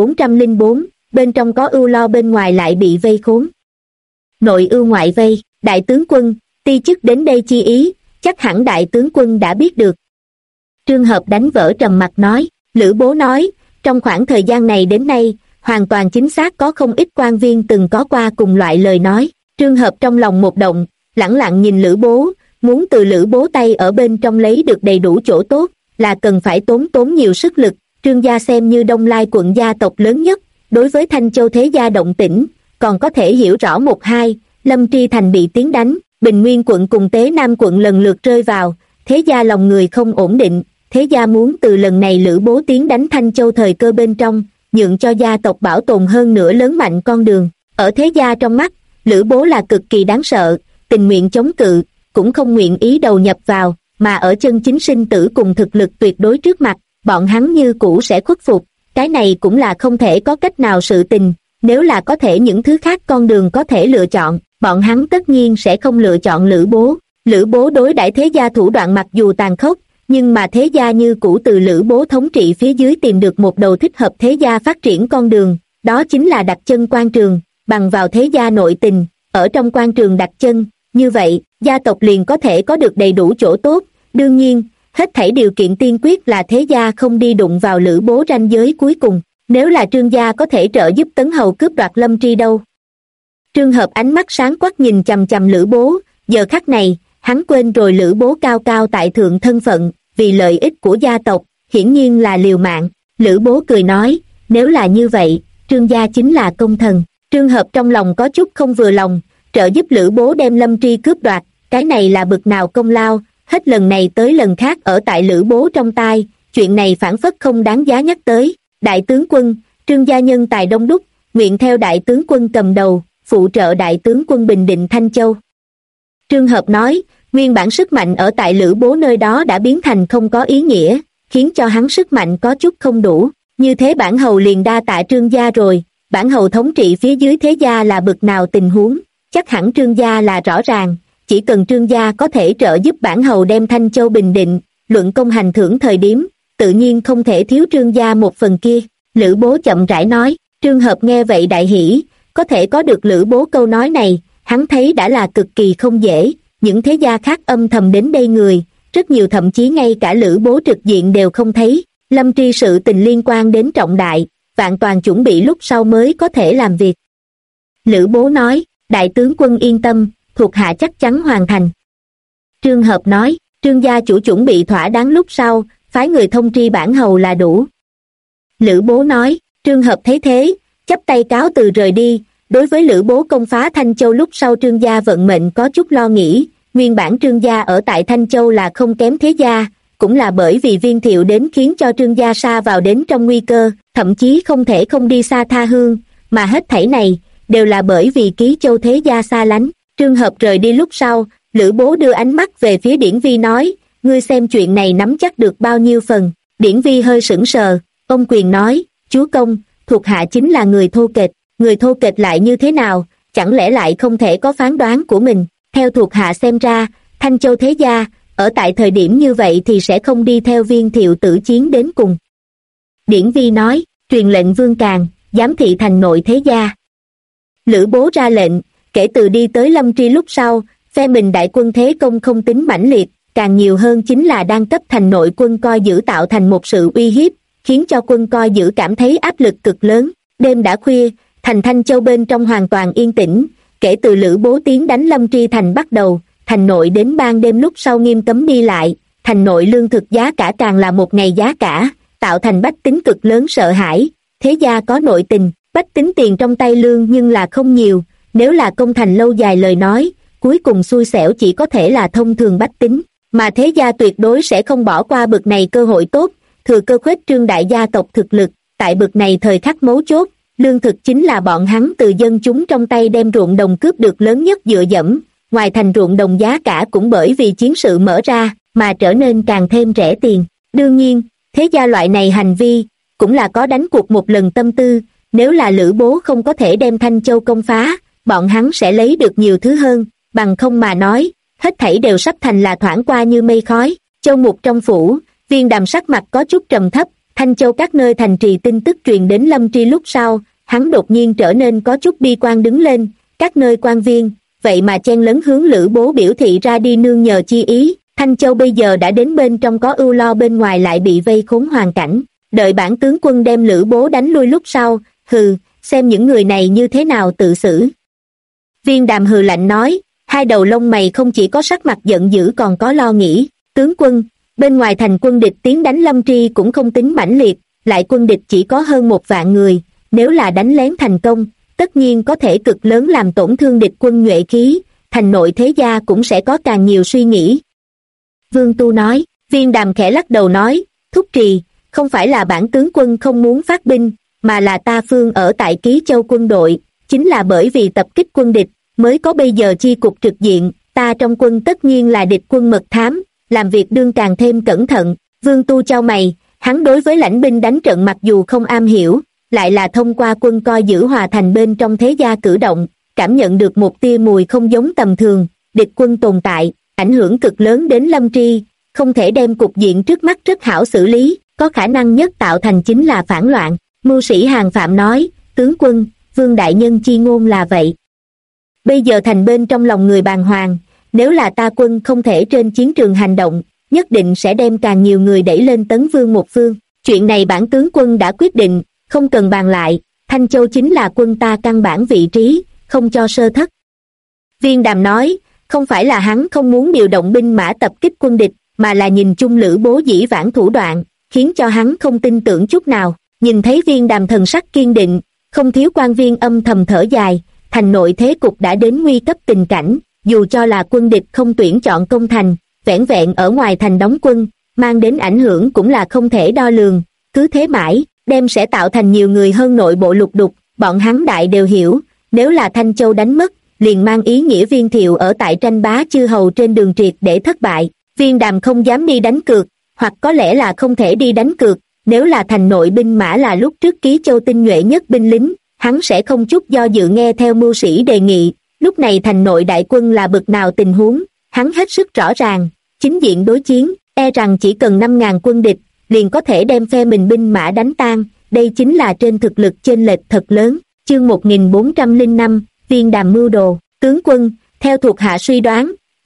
1404, bên trong có ưu lo bên ngoài lại bị vây khốn. Nội ưu ngoại vây, đại tướng quân, ti chức đến đây chi ý, chắc hẳn đại tướng quân đã biết được. Trương Hợp đánh vỡ trầm mặc nói. Lữ Bố nói, trong khoảng thời gian này đến nay, hoàn toàn chính xác có không ít quan viên từng có qua cùng loại lời nói. Trương Hợp trong lòng một động, lẳng lặng nhìn Lữ Bố, muốn từ Lữ Bố tay ở bên trong lấy được đầy đủ chỗ tốt, là cần phải tốn nhiều sức lực. Trương gia xem như Đông Lai quận gia tộc lớn nhất, đối với Thanh Châu thế gia động tĩnh, còn có thể hiểu rõ một hai. Lâm Tri thành bị tiến đánh, Bình Nguyên quận cùng Tế Nam quận lần lượt rơi vào, thế gia lòng người không ổn định, thế gia muốn từ lần này Lữ Bố tiến đánh Thanh Châu thời cơ bên trong, nhượng cho gia tộc bảo tồn hơn nữa lớn mạnh con đường. Ở thế gia trong mắt, Lữ Bố là cực kỳ đáng sợ, tình nguyện chống cự, cũng không nguyện ý đầu nhập vào, mà ở chân chính sinh tử cùng thực lực tuyệt đối trước mặt, bọn hắn như cũ sẽ khuất phục, cái này cũng là không thể có cách nào sự tình, nếu là có thể những thứ khác con đường có thể lựa chọn, bọn hắn tất nhiên sẽ không lựa chọn Lữ Bố. Lữ Bố đối đãi thế gia thủ đoạn mặc dù tàn khốc, nhưng mà thế gia như cũ từ Lữ Bố thống trị phía dưới tìm được một đầu thích hợp thế gia phát triển con đường, đó chính là đặt chân quan trường, bằng vào thế gia nội tình, ở trong quan trường đặt chân, như vậy, gia tộc liền có thể có được đầy đủ chỗ tốt. Đương nhiên, hết thảy điều kiện tiên quyết là thế gia không đi đụng vào Lữ Bố ranh giới cuối cùng, nếu là Trương gia có thể trợ giúp Tấn Hầu cướp đoạt Lâm Tri đâu. Trương Hợp ánh mắt sáng quắc nhìn chằm chằm Lữ Bố, giờ khắc này, hắn quên rồi Lữ Bố cao cao tại thượng thân phận, vì lợi ích của gia tộc, hiển nhiên là liều mạng. Lữ Bố cười nói, nếu là như vậy, Trương gia chính là công thần. Trương Hợp trong lòng có chút không vừa lòng, trợ giúp Lữ Bố đem Lâm Tri cướp đoạt, cái này là bực nào công lao, hết lần này tới lần khác ở tại Lữ Bố trong tai, chuyện này phản phất không đáng giá nhắc tới. Đại tướng quân, Trương gia nhân tài đông đúc, nguyện theo đại tướng quân cầm đầu, phụ trợ đại tướng quân bình định Thanh Châu. Trương Hợp nói, nguyên bản sức mạnh ở tại Lữ Bố nơi đó đã biến thành không có ý nghĩa, khiến cho hắn sức mạnh có chút không đủ, như thế bản hầu liền đa tạ Trương gia rồi. Bản hầu thống trị phía dưới thế gia là bực nào tình huống, chắc hẳn Trương gia là rõ ràng, chỉ cần Trương gia có thể trợ giúp bản hầu đem Thanh Châu bình định, luận công hành thưởng thời điểm, tự nhiên không thể thiếu Trương gia một phần kia. Lữ Bố chậm rãi nói. Trương Hợp nghe vậy đại hỉ, có thể có được Lữ Bố câu nói này, hắn thấy đã là cực kỳ không dễ, những thế gia khác âm thầm đến đây người, rất nhiều thậm chí ngay cả Lữ Bố trực diện đều không thấy. Lâm Tri sự tình liên quan đến trọng đại, vạn toàn chuẩn bị lúc sau mới có thể làm việc. Lữ Bố nói, đại tướng quân yên tâm, thuộc hạ chắc chắn hoàn thành. Trương Hợp nói, Trương gia chủ chuẩn bị thỏa đáng lúc sau, phái người thông tri bản hầu là đủ. Lữ Bố nói, Trương Hợp thấy thế, chắp tay cáo từ rời đi. Đối với Lữ Bố công phá Thanh Châu lúc sau Trương gia vận mệnh có chút lo nghĩ, nguyên bản Trương gia ở tại Thanh Châu là không kém thế gia, cũng là bởi vì Viên Thiệu đến khiến cho Trương gia sa vào đến trong nguy cơ, thậm chí không thể không đi xa tha hương, mà hết thảy này đều là bởi vì Ký Châu thế gia xa lánh. Trương Hợp rời đi lúc sau, Lữ Bố đưa ánh mắt về phía Điển Vi nói, ngươi xem chuyện này nắm chắc được bao nhiêu phần. Điển Vi hơi sững sờ, ông quyền nói, chúa công, thuộc hạ chính là người thô kệch, người thô kệch lại như thế nào, chẳng lẽ lại không thể có phán đoán của mình. Theo thuộc hạ xem ra, Thanh Châu thế gia, ở tại thời điểm như vậy thì sẽ không đi theo Viên Thiệu tử chiến đến cùng. Điển Vi nói, truyền lệnh Vương Càn, giám thị thành nội thế gia. Lữ Bố ra lệnh, kể từ đi tới Lâm Tri lúc sau, phe mình đại quân thế công không tính mãnh liệt, càng nhiều hơn chính là đang cấp thành nội quân coi giữ tạo thành một sự uy hiếp, khiến cho quân coi giữ cảm thấy áp lực cực lớn. Đêm đã khuya, thành Thanh Châu bên trong hoàn toàn yên tĩnh, kể từ Lữ Bố tiến đánh Lâm Tri thành bắt đầu, thành nội đến ban đêm lúc sau nghiêm cấm đi lại, thành nội lương thực giá cả càng là một ngày giá cả, tạo thành bách tính cực lớn sợ hãi. Thế gia có nội tình, bách tính tiền trong tay lương nhưng là không nhiều, nếu là công thành lâu dài lời nói, cuối cùng xui xẻo chỉ có thể là thông thường bách tính, mà thế gia tuyệt đối sẽ không bỏ qua bực này cơ hội tốt, thừa cơ khuếch trương đại gia tộc thực lực. Tại bực này thời khắc mấu chốt, lương thực chính là bọn hắn từ dân chúng trong tay đem ruộng đồng cướp được lớn nhất dựa dẫm, ngoài thành ruộng đồng giá cả cũng bởi vì chiến sự mở ra mà trở nên càng thêm rẻ tiền. Đương nhiên, thế gia loại này hành vi cũng là có đánh cuộc một lần tâm tư, nếu là Lữ Bố không có thể đem Thanh Châu công phá, bọn hắn sẽ lấy được nhiều thứ hơn, bằng không mà nói, hết thảy đều sắp thành là thoảng qua như mây khói. Châu Mục trong phủ, Viên Đàm sắc mặt có chút trầm thấp, Thanh Châu các nơi thành trì tin tức truyền đến Lâm Tri lúc sau, hắn đột nhiên trở nên có chút bi quan đứng lên, các nơi quan viên, vậy mà chen lấn hướng Lữ Bố biểu thị ra đi nương nhờ chi ý. Thanh Châu bây giờ đã đến bên trong có ưu lo, bên ngoài lại bị vây khốn hoàn cảnh, đợi bản tướng quân đem Lữ Bố đánh lui lúc sau, hừ, xem những người này như thế nào tự xử. Viên Đàm hừ lạnh nói, hai đầu lông mày không chỉ có sắc mặt giận dữ còn có lo nghĩ. Tướng quân, bên ngoài thành quân địch tiến đánh Lâm Tri cũng không tính mãnh liệt, lại quân địch chỉ có hơn 1 vạn người, nếu là đánh lén thành công, tất nhiên có thể cực lớn làm tổn thương địch quân nhuệ khí, thành nội thế gia cũng sẽ có càng nhiều suy nghĩ. Vương Tu nói. Viên Đàm khẽ lắc đầu nói, thúc trì, không phải là bản tướng quân không muốn phát binh, mà là ta phương ở tại Ký Châu quân đội, chính là bởi vì tập kích quân địch, mới có bây giờ chi cục trực diện, ta trong quân tất nhiên là địch quân mật thám, làm việc đương càng thêm cẩn thận. Vương Tu chau mày, hắn đối với lãnh binh đánh trận mặc dù không am hiểu, lại là thông qua quân coi giữ hòa thành bên trong thế gia cử động, cảm nhận được một tia mùi không giống tầm thường, địch quân tồn tại, ảnh hưởng cực lớn đến Lâm Tri, không thể đem cục diện trước mắt rất hảo xử lý, có khả năng nhất tạo thành chính là phản loạn. Mưu sĩ Hàng Phạm nói, tướng quân, Vương đại nhân chi ngôn là vậy. Bây giờ thành bên trong lòng người bàng hoàng, nếu là ta quân không thể trên chiến trường hành động, nhất định sẽ đem càng nhiều người đẩy lên tấn vương một phương. Chuyện này bản tướng quân đã quyết định, không cần bàn lại, Thanh Châu chính là quân ta căn bản vị trí, không cho sơ thất. Viên Đàm nói, không phải là hắn không muốn điều động binh mã tập kích quân địch, mà là nhìn chung Lữ Bố dĩ vãng thủ đoạn, khiến cho hắn không tin tưởng chút nào. Nhìn thấy Viên Đàm thần sắc kiên định, không thiếu quan viên âm thầm thở dài, thành nội thế cục đã đến nguy cấp tình cảnh, dù cho là quân địch không tuyển chọn công thành, vẻn vẹn ở ngoài thành đóng quân, mang đến ảnh hưởng cũng là không thể đo lường, cứ thế mãi, đem sẽ tạo thành nhiều người hơn nội bộ lục đục. Bọn hắn đại đều hiểu, nếu là Thanh Châu đánh mất, liền mang ý nghĩa Viên Thiệu ở tại tranh bá chư hầu trên đường triệt để thất bại. Viên Đàm không dám đi đánh cược, hoặc có lẽ là không thể đi đánh cược, nếu là thành nội binh mã là lúc trước Ký Châu tinh nhuệ nhất binh lính, hắn sẽ không chút do dự nghe theo mưu sĩ đề nghị. Lúc này thành nội đại quân là bực nào tình huống, hắn hết sức rõ ràng, chính diện đối chiến, e rằng chỉ cần 5.000 quân địch, liền có thể đem phe mình binh mã đánh tan, đây chính là trên thực lực chênh lệch thật lớn. Chương 1405, Viên Đàm mưu đồ. Tướng quân, theo thuộc hạ suy đoán,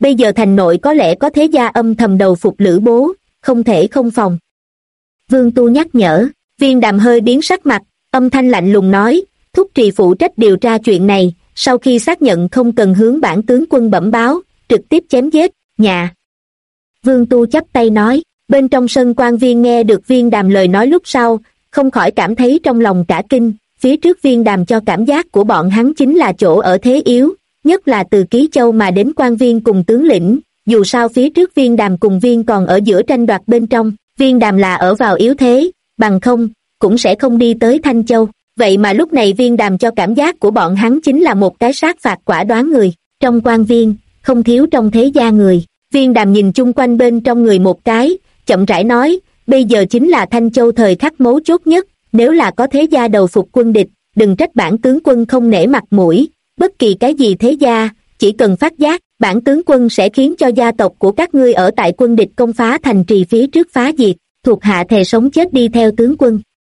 bây giờ thành nội có lẽ có thế gia âm thầm đầu phục Lữ Bố, không thể không phòng. Vương Tu nhắc nhở. Viên Đàm hơi biến sắc mặt, âm thanh lạnh lùng nói, thúc trì phụ trách điều tra chuyện này, sau khi xác nhận không cần hướng bản tướng quân bẩm báo, trực tiếp chém giết. Nhà. Vương Tu chắp tay nói. Bên trong sân quan viên nghe được Viên Đàm lời nói lúc sau, không khỏi cảm thấy trong lòng cả kinh. Phía trước Viên Đàm cho cảm giác của bọn hắn chính là chỗ ở thế yếu, nhất là từ Ký Châu mà đến quan viên cùng tướng lĩnh. Dù sao phía trước Viên Đàm cùng Viên còn ở giữa tranh đoạt bên trong, Viên Đàm là ở vào yếu thế, bằng không cũng sẽ không đi tới Thanh Châu. Vậy mà lúc này Viên Đàm cho cảm giác của bọn hắn chính là một cái sát phạt quả đoán người. Trong quan viên không thiếu trong thế gia người. Viên Đàm nhìn chung quanh bên trong người một cái, chậm rãi nói, bây giờ chính là Thanh Châu thời khắc mấu chốt nhất, nếu là có thế gia đầu phục quân địch, đừng trách bản tướng quân không nể mặt mũi. Bất kỳ cái gì thế gia, chỉ cần phát giác, bản tướng quân sẽ khiến cho gia tộc của các ngươi ở tại quân địch công phá thành trì phía trước phá diệt, thuộc hạ thề sống chết đi theo tướng quân.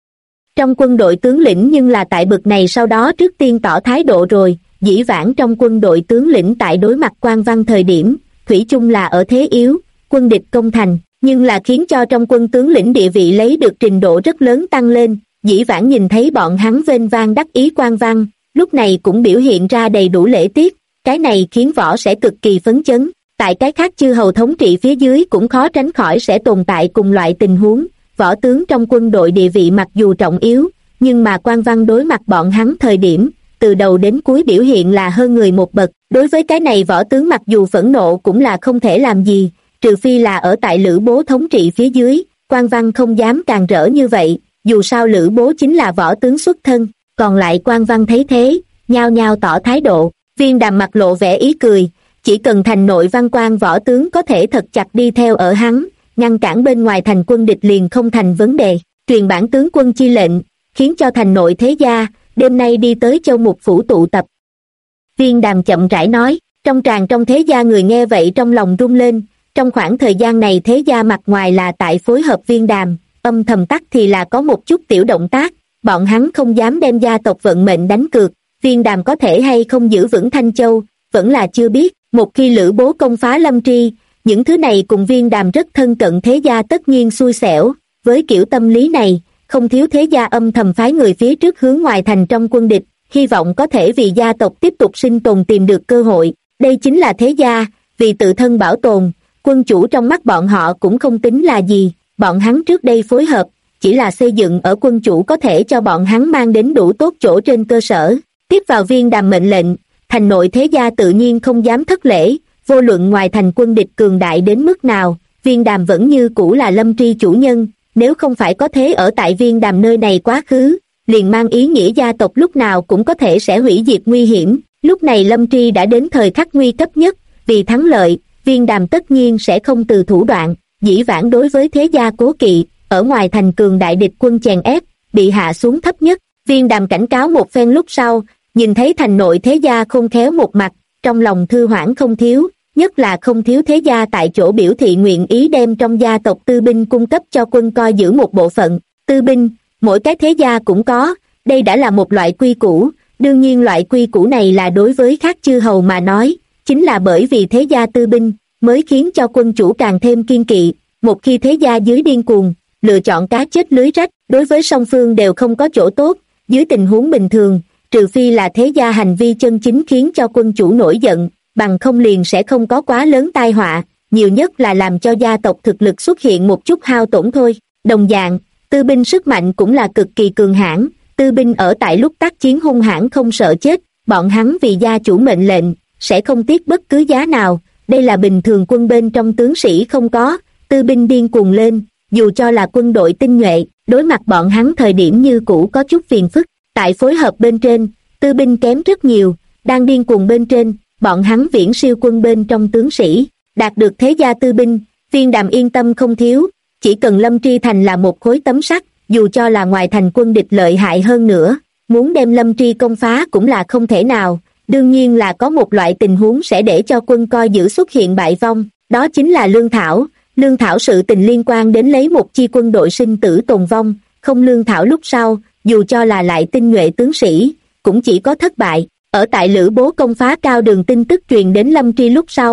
Trong quân đội tướng lĩnh nhưng là tại bực này sau đó trước tiên tỏ thái độ rồi. Dĩ vãng trong quân đội tướng lĩnh tại đối mặt quan văn thời điểm, thủy chung là ở thế yếu, quân địch công thành, nhưng là khiến cho trong quân tướng lĩnh địa vị lấy được trình độ rất lớn tăng lên. Dĩ vãng nhìn thấy bọn hắn vênh vang đắc ý quan văn, lúc này cũng biểu hiện ra đầy đủ lễ tiết, cái này khiến võ sẽ cực kỳ phấn chấn. Tại cái khác chư hầu thống trị phía dưới cũng khó tránh khỏi sẽ tồn tại cùng loại tình huống. Võ tướng trong quân đội địa vị mặc dù trọng yếu, nhưng mà quan văn đối mặt bọn hắn thời điểm, từ đầu đến cuối biểu hiện là hơn người một bậc. Đối với cái này võ tướng mặc dù phẫn nộ cũng là không thể làm gì, trừ phi là ở tại Lữ Bố thống trị phía dưới, quan văn không dám càng rỡ như vậy, dù sao Lữ Bố chính là võ tướng xuất thân. Còn lại quan văn thấy thế, nhao nhao tỏ thái độ. Viên Đàm mặt lộ vẻ ý cười, chỉ cần thành nội văn quan võ tướng có thể thật chặt đi theo ở hắn, ngăn cản bên ngoài thành quân địch liền không thành vấn đề. Truyền bản tướng quân chi lệnh, khiến cho thành nội thế gia đêm nay đi tới Châu Mục phủ tụ tập. Viên Đàm chậm rãi nói. Trong tràng trong thế gia người nghe vậy trong lòng rung lên. Trong khoảng thời gian này thế gia mặt ngoài là tại phối hợp Viên Đàm, âm thầm tắc thì là có một chút tiểu động tác. Bọn hắn không dám đem gia tộc vận mệnh đánh cược. Viên Đàm có thể hay không giữ vững Thanh Châu vẫn là chưa biết. Một khi Lữ Bố công phá Lâm Tri, những thứ này cùng Viên Đàm rất thân cận thế gia tất nhiên xui xẻo. Với kiểu tâm lý này, không thiếu thế gia âm thầm phái người phía trước hướng ngoài thành trong quân địch, hy vọng có thể vì gia tộc tiếp tục sinh tồn tìm được cơ hội. Đây chính là thế gia, vì tự thân bảo tồn, quân chủ trong mắt bọn họ cũng không tính là gì. Bọn hắn trước đây phối hợp, chỉ là xây dựng ở quân chủ có thể cho bọn hắn mang đến đủ tốt chỗ trên cơ sở. Tiếp vào Viên Đàm mệnh lệnh, thành nội thế gia tự nhiên không dám thất lễ, vô luận ngoài thành quân địch cường đại đến mức nào, Viên Đàm vẫn như cũ là Lâm Tri chủ nhân. Nếu không phải có thế ở tại Viên Đàm nơi này quá khứ, liền mang ý nghĩa gia tộc lúc nào cũng có thể sẽ hủy diệt nguy hiểm. Lúc này Lâm Tri đã đến thời khắc nguy cấp nhất, vì thắng lợi, Viên Đàm tất nhiên sẽ không từ thủ đoạn. Dĩ vãng đối với thế gia cố kỵ, ở ngoài thành cường đại địch quân chèn ép, bị hạ xuống thấp nhất. Viên Đàm cảnh cáo một phen lúc sau, nhìn thấy thành nội thế gia khôn khéo một mặt, trong lòng thư hoảng không thiếu, nhất là không thiếu thế gia tại chỗ biểu thị nguyện ý đem trong gia tộc tư binh cung cấp cho quân coi giữ một bộ phận. Tư binh, mỗi cái thế gia cũng có, đây đã là một loại quy củ, đương nhiên loại quy củ này là đối với khác chư hầu mà nói, chính là bởi vì thế gia tư binh, mới khiến cho quân chủ càng thêm kiên kỵ. Một khi thế gia dưới điên cuồng, lựa chọn cá chết lưới rách, đối với song phương đều không có chỗ tốt. Dưới tình huống bình thường, trừ phi là thế gia hành vi chân chính khiến cho quân chủ nổi giận, bằng không liền sẽ không có quá lớn tai họa, nhiều nhất là làm cho gia tộc thực lực xuất hiện một chút hao tổn thôi. Đồng dạng, tư binh sức mạnh cũng là cực kỳ cường hãn, tư binh ở tại lúc tác chiến hung hãn không sợ chết, bọn hắn vì gia chủ mệnh lệnh, sẽ không tiếc bất cứ giá nào, đây là bình thường quân bên trong tướng sĩ không có. Tư binh điên cuồng lên, dù cho là quân đội tinh nhuệ, đối mặt bọn hắn thời điểm như cũ có chút phiền phức. Tại phối hợp bên trên, tư binh kém rất nhiều, đang điên cuồng bên trên, bọn hắn viễn siêu quân bên trong tướng sĩ. Đạt được thế gia tư binh, Viên Đàm yên tâm không thiếu, chỉ cần Lâm Tri thành là một khối tấm sắt, dù cho là ngoài thành quân địch lợi hại hơn nữa, muốn đem Lâm Tri công phá cũng là không thể nào. Đương nhiên là có một loại tình huống sẽ để cho quân coi giữ xuất hiện bại vong, đó chính là lương thảo. Lương thảo sự tình liên quan đến lấy một chi quân đội sinh tử tồn vong, không lương thảo lúc sau, dù cho là lại tinh nhuệ tướng sĩ, cũng chỉ có thất bại. Ở tại Lữ Bố công phá cao đường tin tức truyền đến Lâm Tri lúc sau,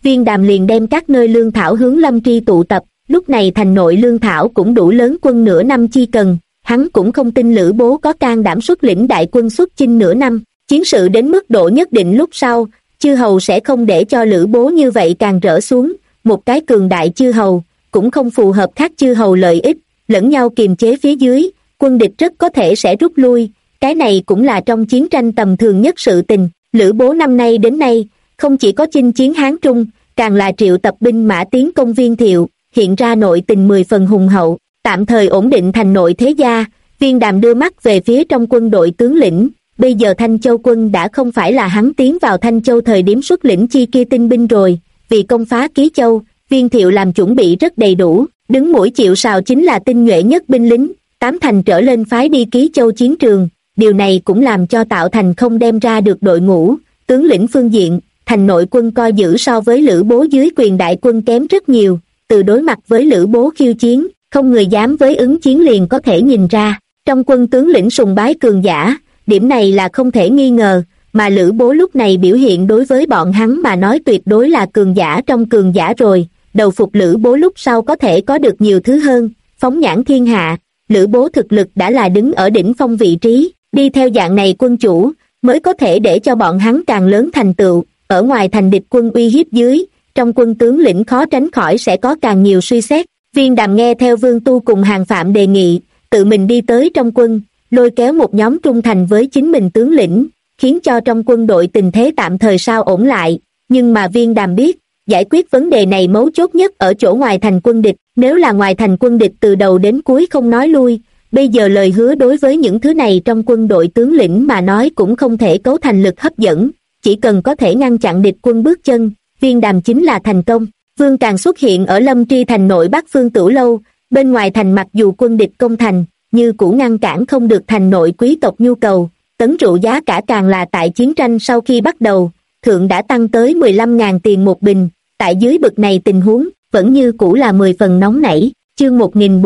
Viên Đàm liền đem các nơi lương thảo hướng Lâm Tri tụ tập. Lúc này thành nội lương thảo cũng đủ lớn quân nửa năm chi cần, hắn cũng không tin Lữ Bố có can đảm xuất lĩnh đại quân xuất chinh nửa năm. Chiến sự đến mức độ nhất định lúc sau, chư hầu sẽ không để cho Lữ Bố như vậy càng rỡ xuống. Một cái cường đại chư hầu cũng không phù hợp khác chư hầu lợi ích, lẫn nhau kiềm chế phía dưới, quân địch rất có thể sẽ rút lui. Cái này cũng là trong chiến tranh tầm thường nhất sự tình. Lữ Bố năm nay đến nay không chỉ có chinh chiến Hán Trung, càng là triệu tập binh mã tiến công Viên Thiệu, hiện ra nội tình 10 phần hùng hậu, tạm thời ổn định thành nội thế gia. Viên Đàm đưa mắt về phía trong quân đội tướng lĩnh. Bây giờ Thanh Châu quân đã không phải là hắn tiến vào Thanh Châu thời điểm xuất lĩnh chi kia tinh binh rồi, vì công phá Ký Châu, Viên Thiệu làm chuẩn bị rất đầy đủ, đứng mũi chịu sào chính là tinh nhuệ nhất binh lính, 8 thành trở lên phái đi Ký Châu chiến trường. Điều này cũng làm cho tạo thành không đem ra được đội ngũ. Tướng lĩnh phương diện, thành nội quân coi giữ so với Lữ Bố dưới quyền đại quân kém rất nhiều, từ đối mặt với Lữ Bố khiêu chiến, không người dám với ứng chiến liền có thể nhìn ra. Trong quân tướng lĩnh sùng bái cường giả, điểm này là không thể nghi ngờ, mà Lữ Bố lúc này biểu hiện đối với bọn hắn mà nói tuyệt đối là cường giả trong cường giả rồi. Đầu phục Lữ Bố lúc sau có thể có được nhiều thứ hơn, phóng nhãn thiên hạ, Lữ Bố thực lực đã là đứng ở đỉnh phong vị trí, đi theo dạng này quân chủ, mới có thể để cho bọn hắn càng lớn thành tựu. Ở ngoài thành địch quân uy hiếp dưới, trong quân tướng lĩnh khó tránh khỏi sẽ có càng nhiều suy xét. Viên Đàm nghe theo Vương Tu cùng Hàng Phạm đề nghị, tự mình đi tới trong quân, lôi kéo một nhóm trung thành với chính mình tướng lĩnh, khiến cho trong quân đội tình thế tạm thời sao ổn lại. Nhưng mà Viên Đàm biết, giải quyết vấn đề này mấu chốt nhất ở chỗ ngoài thành quân địch. Nếu là ngoài thành quân địch từ đầu đến cuối không nói lui, bây giờ lời hứa đối với những thứ này trong quân đội tướng lĩnh mà nói cũng không thể cấu thành lực hấp dẫn. Chỉ cần có thể ngăn chặn địch quân bước chân, Viên Đàm chính là thành công. Vương Càng xuất hiện ở Lâm Tri thành nội Bắc Phương Tửu Lâu, bên ngoài thành mặc dù quân địch công thành, như cũ ngăn cản không được thành nội quý tộc nhu cầu. Tấn rượu giá cả càng là tại chiến tranh sau khi bắt đầu, thượng đã tăng tới 15.000 tiền một bình. Tại dưới bực này tình huống, vẫn như cũ là 10 phần nóng nảy. Chương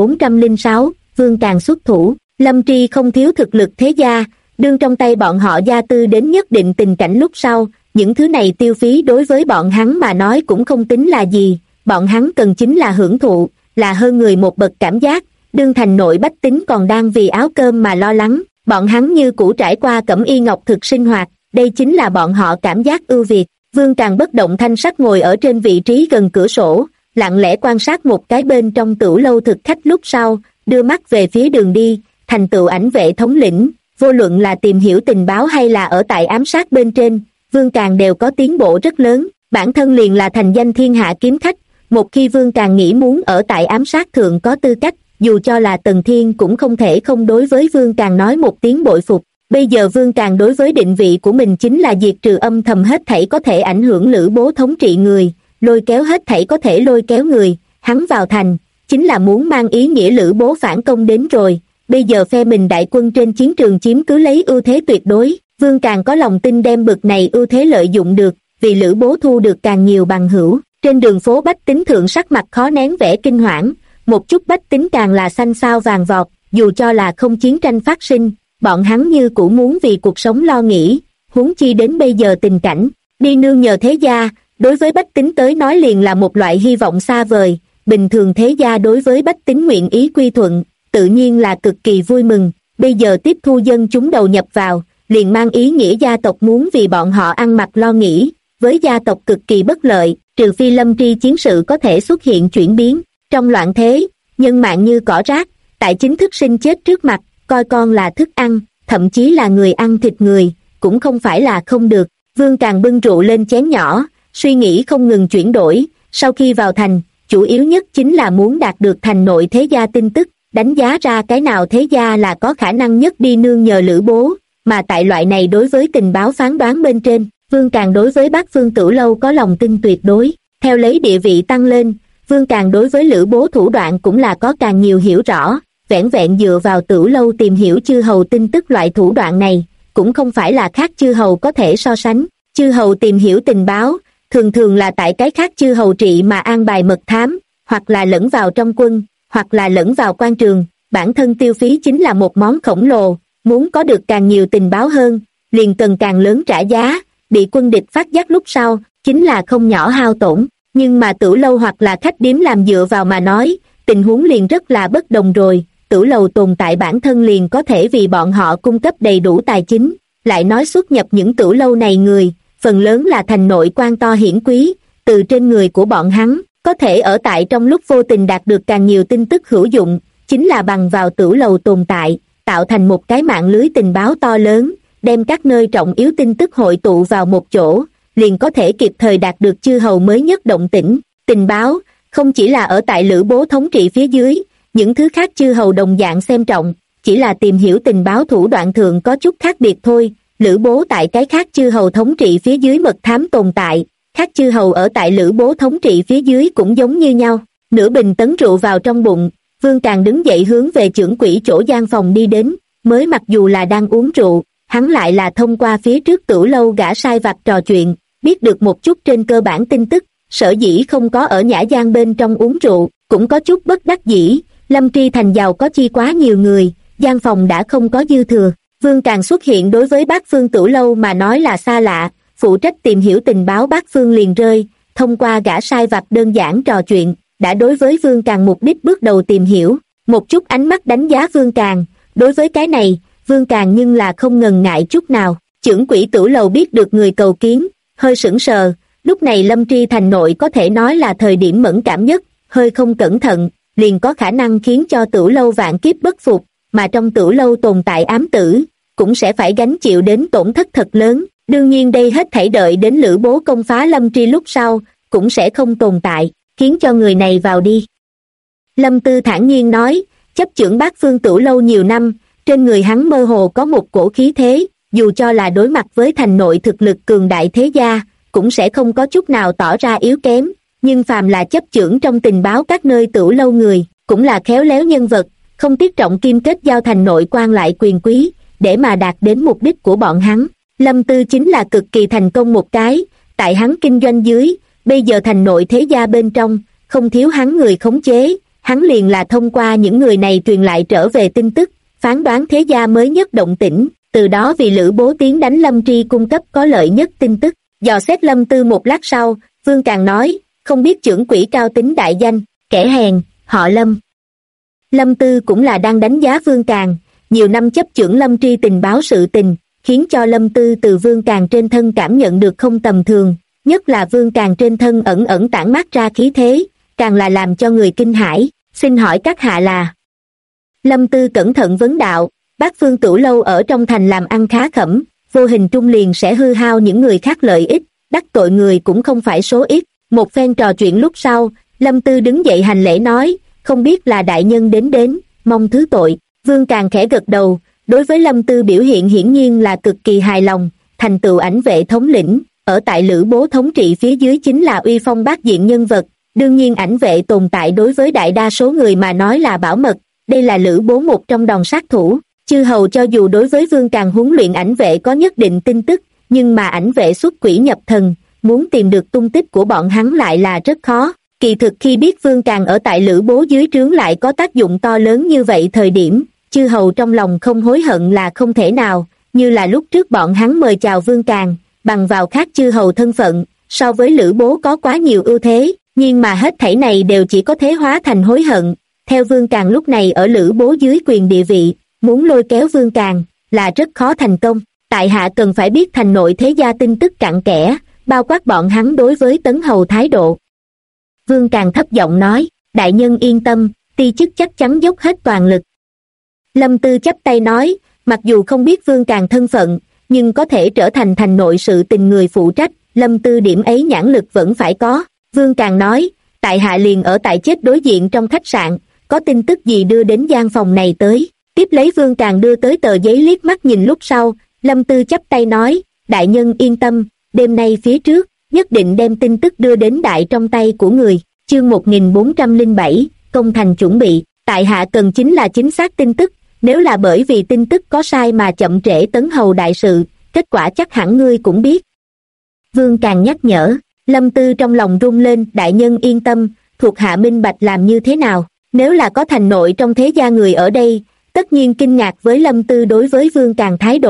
1406, Vương Càng xuất thủ. Lâm Tri không thiếu thực lực thế gia, đương trong tay bọn họ gia tư đến nhất định tình cảnh lúc sau, những thứ này tiêu phí đối với bọn hắn mà nói cũng không tính là gì. Bọn hắn cần chính là hưởng thụ, là hơn người một bậc cảm giác. Đương thành nội bách tính còn đang vì áo cơm mà lo lắng, bọn hắn như cũ trải qua cẩm y ngọc thực sinh hoạt, đây chính là bọn họ cảm giác ưu việt. Vương Càng bất động thanh sắc ngồi ở trên vị trí gần cửa sổ, lặng lẽ quan sát một cái bên trong tửu lâu thực khách lúc sau, đưa mắt về phía đường đi. Thành tựu ảnh vệ thống lĩnh, vô luận là tìm hiểu tình báo hay là ở tại ám sát bên trên, Vương Càng đều có tiến bộ rất lớn. Bản thân liền là thành danh thiên hạ kiếm khách, một khi Vương Càng nghĩ muốn ở tại ám sát thượng có tư cách, dù cho là Tần Thiên cũng không thể không đối với Vương Càng nói một tiếng bội phục. Bây giờ Vương Càng đối với định vị của mình chính là diệt trừ âm thầm hết thảy có thể ảnh hưởng Lữ Bố thống trị người, lôi kéo hết thảy có thể lôi kéo người. Hắn vào thành chính là muốn mang ý nghĩa Lữ Bố phản công đến rồi. Bây giờ phe mình đại quân trên chiến trường chiếm cứ lấy ưu thế tuyệt đối, Vương Càng có lòng tin đem bực này ưu thế lợi dụng được, vì Lữ Bố thu được càng nhiều bằng hữu. Trên đường phố bách tính thượng sắc mặt khó nén vẻ kinh hoảng, một chút bách tính càng là xanh xao vàng vọt. Dù cho là không chiến tranh phát sinh, bọn hắn như cũng muốn vì cuộc sống lo nghĩ, huống chi đến bây giờ tình cảnh đi nương nhờ thế gia, đối với bách tính tới nói liền là một loại hy vọng xa vời. Bình thường thế gia đối với bách tính nguyện ý quy thuận, tự nhiên là cực kỳ vui mừng. Bây giờ tiếp thu dân chúng đầu nhập vào, liền mang ý nghĩa gia tộc muốn vì bọn họ ăn mặc lo nghĩ, với gia tộc cực kỳ bất lợi, trừ phi Lâm Tri chiến sự có thể xuất hiện chuyển biến. Trong loạn thế, nhân mạng như cỏ rác, tại chính thức sinh chết trước mặt, coi con là thức ăn, thậm chí là người ăn thịt người, cũng không phải là không được. Vương Càng bưng rượu lên chén nhỏ, suy nghĩ không ngừng chuyển đổi. Sau khi vào thành, chủ yếu nhất chính là muốn đạt được thành nội thế gia tin tức, đánh giá ra cái nào thế gia là có khả năng nhất đi nương nhờ Lữ Bố. Mà tại loại này đối với tình báo phán đoán bên trên, Vương Càng đối với Bắc Phương Tửu Lâu có lòng tin tuyệt đối. Theo lấy địa vị tăng lên, Vương Càng đối với Lữ Bố thủ đoạn cũng là có càng nhiều hiểu rõ. Vẻn vẹn dựa vào Tửu Lâu tìm hiểu chư hầu tin tức, loại thủ đoạn này cũng không phải là khác chư hầu có thể so sánh. Chư hầu tìm hiểu tình báo thường thường là tại cái khác chư hầu trị mà an bài mật thám, hoặc là lẫn vào trong quân, hoặc là lẫn vào quan trường. Bản thân tiêu phí chính là một món khổng lồ, muốn có được càng nhiều tình báo hơn, liền cần càng lớn trả giá. bị quân địch phát giác lúc sau, chính là không nhỏ hao tổn, nhưng mà tử lâu hoặc là khách điếm làm dựa vào mà nói, tình huống liền rất là bất đồng rồi, tử lầu tồn tại bản thân liền có thể vì bọn họ cung cấp đầy đủ tài chính, lại nói xuất nhập những tử lâu này người, phần lớn là thành nội quan to hiển quý, từ trên người của bọn hắn, có thể ở tại trong lúc vô tình đạt được càng nhiều tin tức hữu dụng, chính là bằng vào tử lầu tồn tại, tạo thành một cái mạng lưới tình báo to lớn, đem các nơi trọng yếu tin tức hội tụ vào một chỗ, liền có thể kịp thời đạt được chư hầu mới nhất động tĩnh, tình báo, không chỉ là ở tại Lữ Bố thống trị phía dưới, những thứ khác chư hầu đồng dạng xem trọng, chỉ là tìm hiểu tình báo thủ đoạn thường có chút khác biệt thôi, Lữ Bố tại cái khác chư hầu thống trị phía dưới mật thám tồn tại, khác chư hầu ở tại Lữ Bố thống trị phía dưới cũng giống như nhau, nửa bình tấn rượu vào trong bụng, Vương Càng đứng dậy hướng về chưởng quỹ chỗ gian phòng đi đến, mới mặc dù là đang uống rượu, hắn lại là thông qua phía trước Tửu lâu gã sai vặt trò chuyện, biết được một chút trên cơ bản tin tức, sở dĩ không có ở nhã gian bên trong uống rượu, cũng có chút bất đắc dĩ, Lâm Tri Thành giàu có chi quá nhiều người, gian phòng đã không có dư thừa, Vương Càng xuất hiện đối với Bát Phương Tửu lâu mà nói là xa lạ, phụ trách tìm hiểu tình báo Bát Phương liền rơi, thông qua gã sai vặt đơn giản trò chuyện, đã đối với Vương Càng mục đích bước đầu tìm hiểu, một chút ánh mắt đánh giá Vương Càng, đối với cái này, Vương Càng nhưng là không ngần ngại chút nào, chưởng quỹ Tửu lầu biết được người cầu kiến, hơi sững sờ, lúc này Lâm Tri Thành nội có thể nói là thời điểm mẫn cảm nhất, hơi không cẩn thận, liền có khả năng khiến cho Tửu lâu vạn kiếp bất phục, mà trong Tửu lâu tồn tại ám tử, cũng sẽ phải gánh chịu đến tổn thất thật lớn, đương nhiên đây hết thảy đợi đến Lữ Bố công phá Lâm Tri lúc sau, cũng sẽ không tồn tại, khiến cho người này vào đi. Lâm Tư thản nhiên nói, chấp chưởng Bát Phương Tửu lâu nhiều năm, trên người hắn mơ hồ có một cổ khí thế, dù cho là đối mặt với thành nội thực lực cường đại thế gia, cũng sẽ không có chút nào tỏ ra yếu kém, nhưng phàm là chấp chưởng trong tình báo các nơi Tửu lâu người, cũng là khéo léo nhân vật, không tiếc trọng kim kết giao thành nội quan lại quyền quý, để mà đạt đến mục đích của bọn hắn. Lâm Tư chính là cực kỳ thành công một cái, tại hắn kinh doanh dưới, bây giờ thành nội thế gia bên trong, không thiếu hắn người khống chế, hắn liền là thông qua những người này truyền lại trở về tin tức, phán đoán thế gia mới nhất động tĩnh, từ đó vì Lữ Bố tiến đánh Lâm Tri cung cấp có lợi nhất tin tức. Dò xét Lâm Tư một lát sau, Vương Càng nói, không biết chưởng quỹ cao tính đại danh, kẻ hèn, họ Lâm. Lâm Tư cũng là đang đánh giá Vương Càng, nhiều năm chấp chưởng Lâm Tri tình báo sự tình, khiến cho Lâm Tư từ Vương Càng trên thân cảm nhận được không tầm thường, nhất là Vương Càng trên thân ẩn ẩn tản mát ra khí thế, càng là làm cho người kinh hãi. Xin hỏi các hạ là? Lâm Tư cẩn thận vấn đạo, Bát Phương Tửu lâu ở trong thành làm ăn khá khẩm, vô hình trung liền sẽ hư hao những người khác lợi ích, đắc tội người cũng không phải số ít. Một phen trò chuyện lúc sau, Lâm Tư đứng dậy hành lễ nói, không biết là đại nhân đến, mong thứ tội. Vương Càng khẽ gật đầu, đối với Lâm Tư biểu hiện hiển nhiên là cực kỳ hài lòng, thành tựu ảnh vệ thống lĩnh, ở tại Lữ Bố thống trị phía dưới chính là uy phong bát diện nhân vật, đương nhiên ảnh vệ tồn tại đối với đại đa số người mà nói là bảo mật, đây là Lữ Bố một trong đòn sát thủ. Chư hầu cho dù đối với Vương Càng huấn luyện ảnh vệ có nhất định tin tức, nhưng mà ảnh vệ xuất quỷ nhập thần, muốn tìm được tung tích của bọn hắn lại là rất khó. Kỳ thực khi biết Vương Càng ở tại Lữ Bố dưới trướng lại có tác dụng to lớn như vậy thời điểm, chư hầu trong lòng không hối hận là không thể nào, như là lúc trước bọn hắn mời chào Vương Càng, bằng vào khác chư hầu thân phận, so với Lữ Bố có quá nhiều ưu thế, nhưng mà hết thảy này đều chỉ có thể hóa thành hối hận. Theo Vương Càng lúc này ở Lữ Bố dưới quyền địa vị, muốn lôi kéo Vương Càng là rất khó thành công. Tại hạ cần phải biết thành nội thế gia tin tức cặn kẽ, bao quát bọn hắn đối với Tấn hầu thái độ. Vương Càng thấp giọng nói, đại nhân yên tâm, ti chức chắc chắn dốc hết toàn lực. Lâm Tư chắp tay nói, mặc dù không biết Vương Càng thân phận, nhưng có thể trở thành thành nội sự tình người phụ trách, Lâm Tư điểm ấy nhãn lực vẫn phải có. Vương Càng nói, tại hạ liền ở tại chết đối diện trong khách sạn, có tin tức gì đưa đến gian phòng này tới. Tiếp lấy Vương Càng đưa tới tờ giấy liếc mắt nhìn lúc sau, Lâm Tư chắp tay nói, đại nhân yên tâm, đêm nay phía trước, nhất định đem tin tức đưa đến đại trong tay của người. Chương 1407, công thành chuẩn bị, tại hạ cần chính là chính xác tin tức, nếu là bởi vì tin tức có sai mà chậm trễ Tấn hầu đại sự, kết quả chắc hẳn ngươi cũng biết. Vương Càng nhắc nhở, Lâm Tư trong lòng rung lên, đại nhân yên tâm, thuộc hạ minh bạch làm như thế nào, nếu là có thành nội trong thế gia người ở đây, tất nhiên kinh ngạc với Lâm Tư đối với Vương Càng thái độ,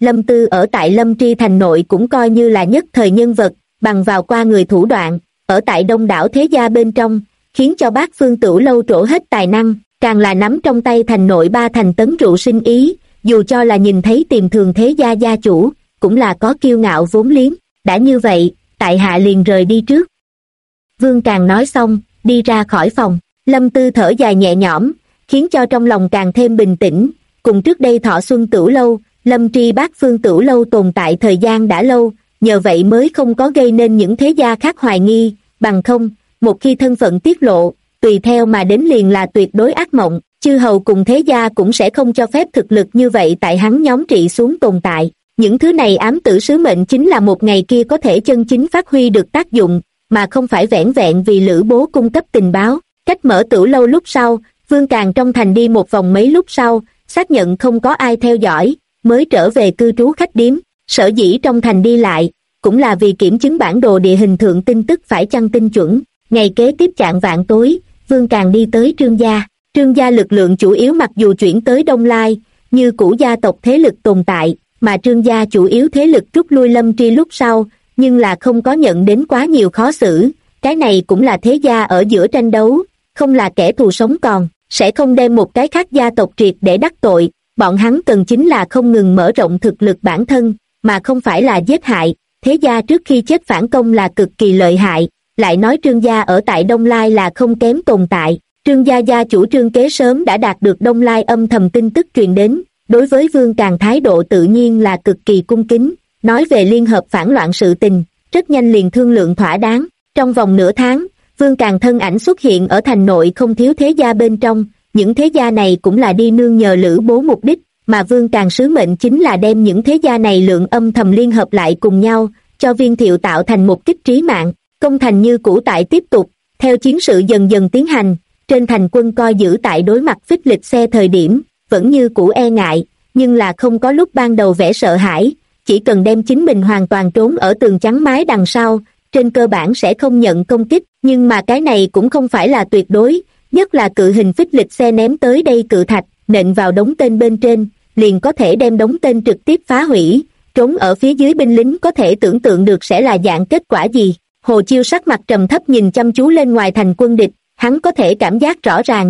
Lâm Tư ở tại Lâm Tri thành nội cũng coi như là nhất thời nhân vật, bằng vào qua người thủ đoạn, ở tại đông đảo thế gia bên trong, khiến cho Bát Phương Tửu Lâu trổ hết tài năng, càng là nắm trong tay thành nội 3 thành tấn rượu sinh ý, dù cho là nhìn thấy Tiềm Thường thế gia gia chủ, cũng là có kiêu ngạo vốn liếng. Đã như vậy, tại hạ liền rời đi trước. Vương Càng nói xong, đi ra khỏi phòng. Lâm Tư thở dài nhẹ nhõm, khiến cho trong lòng càng thêm bình tĩnh. Cùng trước đây Thọ Xuân Tửu Lâu, Lâm Tri Bát Phương Tửu Lâu tồn tại thời gian đã lâu, nhờ vậy mới không có gây nên những thế gia khác hoài nghi, bằng không, một khi thân phận tiết lộ, tùy theo mà đến liền là tuyệt đối ác mộng. Chư hầu cùng thế gia cũng sẽ không cho phép thực lực như vậy tại hắn nhóm trị xuống tồn tại. Những thứ này ám tử sứ mệnh chính là một ngày kia có thể chân chính phát huy được tác dụng, mà không phải vẻn vẹn vì Lữ Bố cung cấp tình báo. Cách mở Tửu Lâu lúc sau, Vương Càng trong thành đi một vòng mấy lúc sau, xác nhận không có ai theo dõi, mới trở về cư trú khách điếm. Sở dĩ trong thành đi lại, cũng là vì kiểm chứng bản đồ địa hình thượng tin tức phải chăng tinh chuẩn. Ngày kế tiếp chạng vạn tối, Vương Càng đi tới Trương gia. Trương gia lực lượng chủ yếu mặc dù chuyển tới Đông Lai, như cũ gia tộc thế lực tồn tại, mà Trương gia chủ yếu thế lực rút lui Lâm Tri lúc sau, nhưng là không có nhận đến quá nhiều khó xử. Cái này cũng là thế gia ở giữa tranh đấu, không là kẻ thù sống còn, sẽ không đem một cái khác gia tộc triệt để đắc tội. Bọn hắn cần chính là không ngừng mở rộng thực lực bản thân, mà không phải là giết hại. Thế gia trước khi chết phản công là cực kỳ lợi hại, lại nói Trương gia ở tại Đông Lai là không kém tồn tại. Trương gia gia chủ Trương Kế sớm đã đạt được Đông Lai âm thầm tin tức truyền đến, đối với Vương Càng thái độ tự nhiên là cực kỳ cung kính. Nói về liên hợp phản loạn sự tình, rất nhanh liền thương lượng thỏa đáng. Trong vòng nửa tháng, Vương Càng thân ảnh xuất hiện ở thành nội không thiếu thế gia bên trong, những thế gia này cũng là đi nương nhờ Lữ Bố mục đích, mà Vương Càng sứ mệnh chính là đem những thế gia này lượng âm thầm liên hợp lại cùng nhau, cho Viên Thiệu tạo thành một kích trí mạng. Công thành như cũ tại tiếp tục, theo chiến sự dần dần tiến hành, trên thành quân coi giữ tại đối mặt phích lịch xe thời điểm, vẫn như cũ e ngại, nhưng là không có lúc ban đầu vẻ sợ hãi, chỉ cần đem chính mình hoàn toàn trốn ở tường chắn mái đằng sau, trên cơ bản sẽ không nhận công kích. Nhưng mà cái này cũng không phải là tuyệt đối, nhất là cự hình phích lịch xe ném tới đây cự thạch, nện vào đống tên bên trên, liền có thể đem đống tên trực tiếp phá hủy. Trốn ở phía dưới binh lính có thể tưởng tượng được sẽ là dạng kết quả gì. Hồ Chiêu sắc mặt trầm thấp nhìn chăm chú lên ngoài thành quân địch, hắn có thể cảm giác rõ ràng